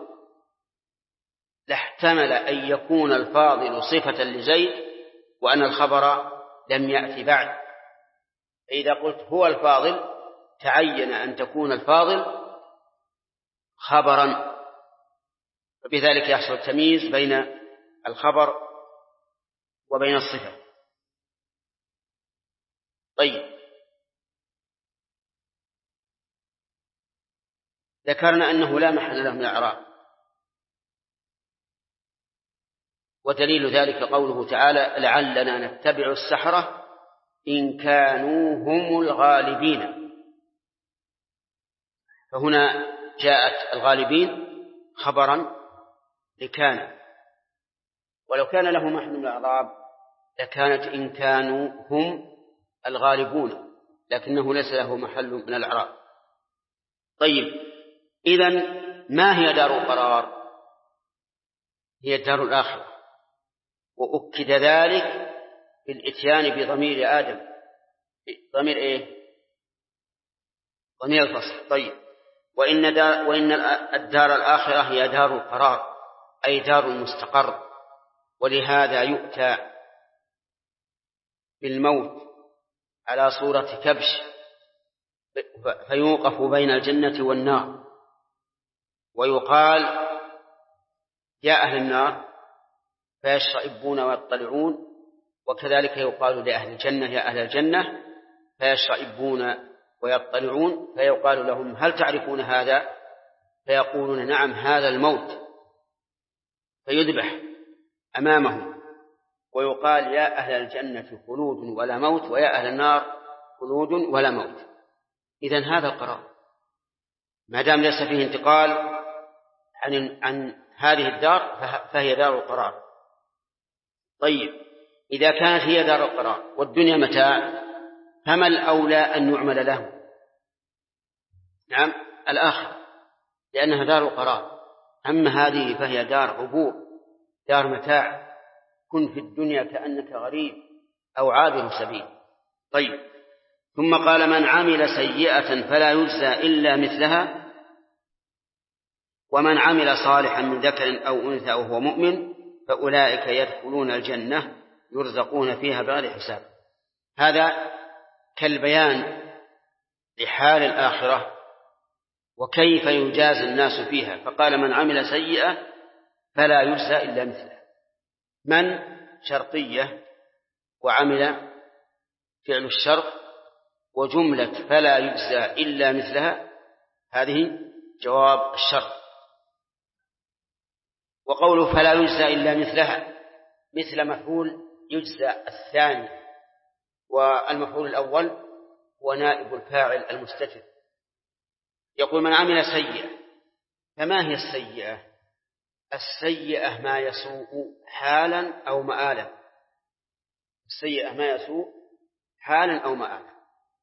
لاحتمل أن يكون الفاضل صفة لزيد وأن الخبر لم يأتي بعد. فإذا قلت هو الفاضل تعين أن تكون الفاضل خبرا، وبذلك يحصل التمييز بين الخبر وبين الصفة. طيب، ذكرنا أنه لا محل له من الإعراب، ودليل ذلك قوله تعالى: لعلنا نتبع السحرة إن كانوا هم الغالبين. فهنا جاءت الغالبين خبرا لكان، ولو كان له محل من الإعراب لكانت إن كانوا هم الغالبون، لكنه ليس له محل من الإعراب. طيب، إذن ما هي دار القرار؟ هي الدار الآخرة، وأكد ذلك بالإتيان بضمير آدم. ضمير إيه؟ ضمير الفصل. طيب، وإن الدار الآخرة هي دار القرار، أي دار المستقر. ولهذا يؤتى بالموت على صورة كبش فيوقف بين الجنة والنار، ويقال: يا أهل النار، فيشرئبون ويطلعون، وكذلك يقال لأهل الجنة: يا أهل الجنة، فيشرئبون ويطلعون، فيقال لهم: هل تعرفون هذا؟ فيقولون: نعم، هذا الموت، فيذبح أمامهم، ويقال: يا أهل الجنة خلود ولا موت، ويا أهل النار خلود ولا موت. إذن هذا القرار، ما دام ليس فيه انتقال عن هذه الدار فهي دار القرار. طيب، إذا كانت هي دار القرار والدنيا متاع، فما الأولى أن يعمل له؟ نعم، الآخرة، لأنها دار القرار. أما هذه فهي دار عبور، دار متاع، كن في الدنيا كأنك غريب أو عابر سبيل. طيب، ثم قال من عمل سيئة فلا يجزى إلا مثلها ومن عمل صالحا من ذكر أو أنثى وهو مؤمن فأولئك يدخلون الجنة يرزقون فيها بغير حساب. هذا كالبيان لحال الآخرة وكيف يجازى الناس فيها. فقال من عمل سيئة فلا يجزى إلا مثلها. من شرطية وعمل فعل الشرط وجملة فلا يجزى إلا مثلها هذه جواب الشرط. وقوله فلا يجزى إلا مثلها مثل مفعول يجزى الثاني، والمفعول الأول هو نائب الفاعل المستتر. يقول من عمل سيئة، فما هي السيئة؟ السيئة ما يسوء حالا أو مآلا. السيئة ما يسوء حالا أو مآلا.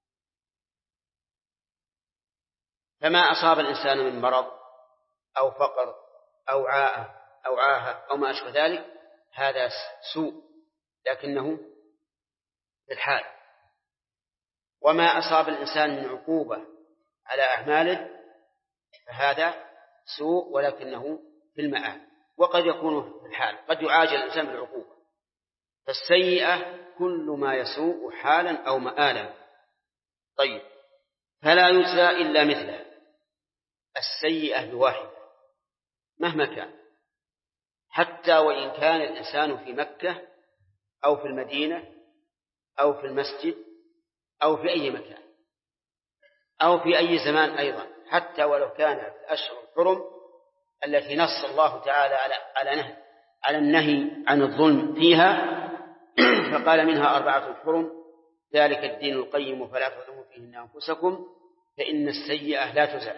فما أصاب الإنسان من مرض أو فقر أو عاهة أو ما أشبه ذلك هذا سوء لكنه في الحال. وما أصاب الإنسان من عقوبة على أعماله فهذا سوء ولكنه في المآل، وقد يكون في الحال، قد يعاجل الإنسان بالعقوبة. فالسيئة كل ما يسوء حالا أو مآلا. طيب، فلا يجزى إلا مثله. السيئة بواحدة مهما كان، حتى وإن كان الإنسان في مكة أو في المدينة أو في المسجد أو في أي مكان أو في أي زمان أيضا، حتى ولو كان في الأشهر الحرم التي نص الله تعالى على النهي عن الظلم فيها فقال منها 4 حرم ذلك الدين القيم فلا تظلموا فيهن أنفسكم فإن السيئة لا تزال.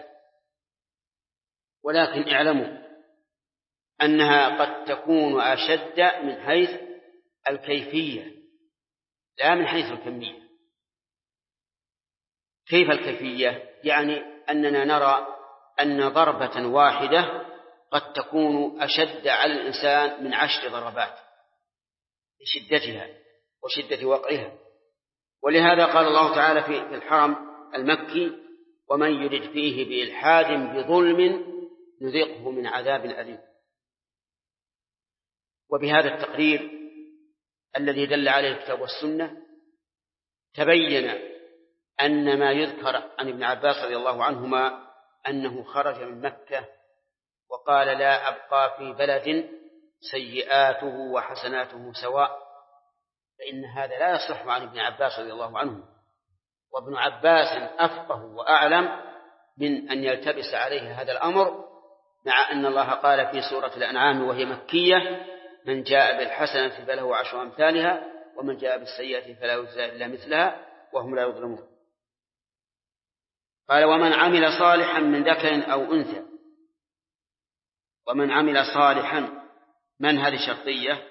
ولكن اعلموا أنها قد تكون أشد من حيث الكيفية لا من حيث الكمية. كيف الكيفية؟ يعني أننا نرى أن ضربة واحدة قد تكون أشد على الإنسان من 10 ضربات لشدتها وشدة وقعها. ولهذا قال الله تعالى في الحرم المكي ومن يرد فيه بإلحاد بظلم نذقه من عذاب أليم. وبهذا التقرير الذي دل عليه الكتاب والسنة تبين أن ما يذكر عن ابن عباس رضي الله عنهما أنه خرج من مكة وقال لا أبقى في بلد سيئاته وحسناته سواء، فإن هذا لا يصح عن ابن عباس رضي الله عنه. وابن عباس أفقه وأعلم من أن يلتبس عليه هذا الأمر، مع أن الله قال في سورة الأنعام وهي مكية من جاء بالحسنة فله 10 أمثالها ومن جاء بالسيئة فلا يجزى إلا مثلها وهم لا يظلمون. قال ومن عمل صالحا من ذكر أو أنثى. ومن عمل صالحا من هذه شرطية،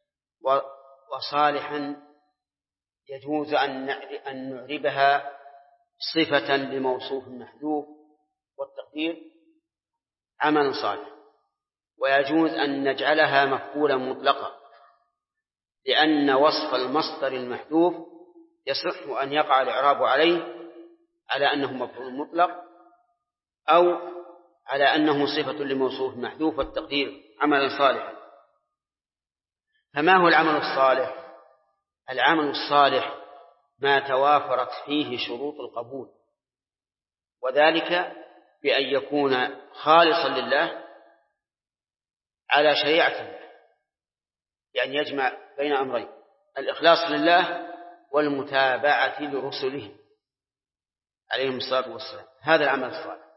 وصالحا يجوز أن نعربها صفة لموصوف محذوف والتقدير عمل صالح، ويجوز أن نجعلها مفعولا مطلقا لأن وصف المصدر المحذوف يصح أن يقع الإعراب عليه على أنه مفعول مطلق أو على أنه صفة لموصوف محذوف والتقدير عملا صالحا. فما هو العمل الصالح؟ العمل الصالح ما توافرت فيه شروط القبول، وذلك بأن يكون خالصا لله على شريعة الله، يعني يجمع بين أمرين: الإخلاص لله والمتابعة لرسله عليهم الصلاة والسلام. هذا العمل الصالح.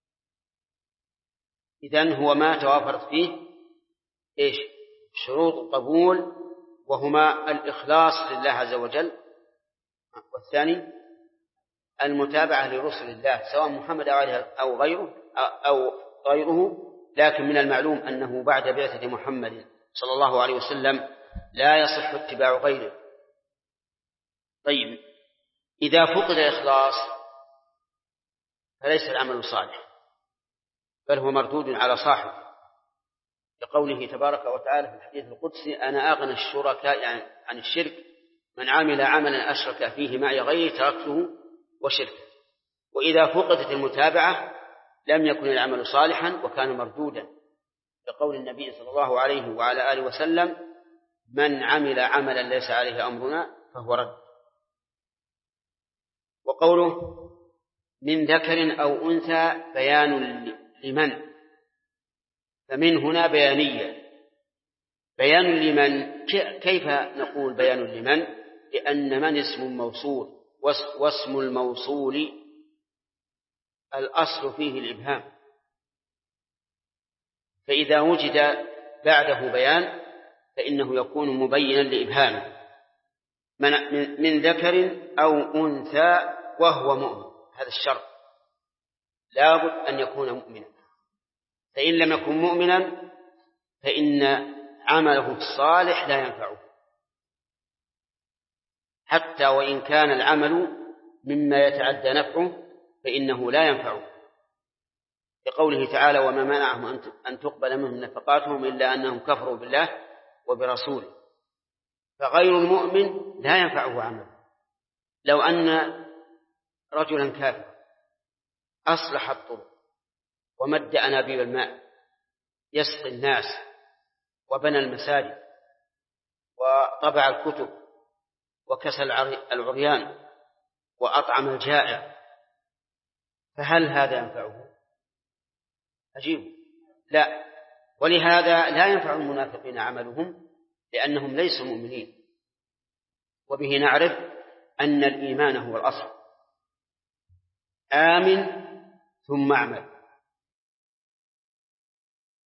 إذن هو ما توافرت فيه شروط القبول، وهما الإخلاص لله عز وجل، والثاني المتابعة لرسل الله سواء محمد أو غيره. لكن من المعلوم أنه بعد بعثة محمد صلى الله عليه وسلم لا يصح اتباع غيره. طيب، إذا فقد الإخلاص فليس العمل صالح، بل هو مردود على صاحبه، لقوله تبارك وتعالى في الحديث القدسي أنا أغنى الشركاء عن الشرك من عمل عملا أشرك فيه معي غيري تركته وشركا. وإذا فقدت المتابعة لم يكن العمل صالحا وكان مردودا، لقول النبي صلى الله عليه وعلى آله وسلم: من عمل عملا ليس عليه أمرنا فهو رد. وقوله من ذكر أو أنثى بيان لمن، فمن هنا بيانية. بيان لمن، كيف نقول بيان لمن؟ لأن من اسم موصول، واسم الموصول الأصل فيه الإبهام، فإذا وجد بعده بيان فإنه يكون مبينا لإبهامه. من ذكر أو أنثى وهو مؤمن، هذا الشرط، لابد أن يكون مؤمنا، فإن لم يكن مؤمنا فإن عمله الصالح لا ينفعه، حتى وإن كان العمل مما يتعدى نفعه فإنه لا ينفعه، لقوله تعالى: وما منعهم أن تقبل منهم نفقاتهم إلا أنهم كفروا بالله وبرسوله. فغير المؤمن لا ينفعه عمله. لو أن رجلا كافر أصلح الطرق ومد أنابيب الماء يسقي الناس وبنى المساجد وطبع الكتب وكسى العريان وأطعم الجائع، فهل هذا ينفعه؟ أجيب: لا. ولهذا لا ينفع المنافقين عملهم لأنهم ليسوا مؤمنين. وبه نعرف أن الإيمان هو الأصل، آمن ثم أعمل.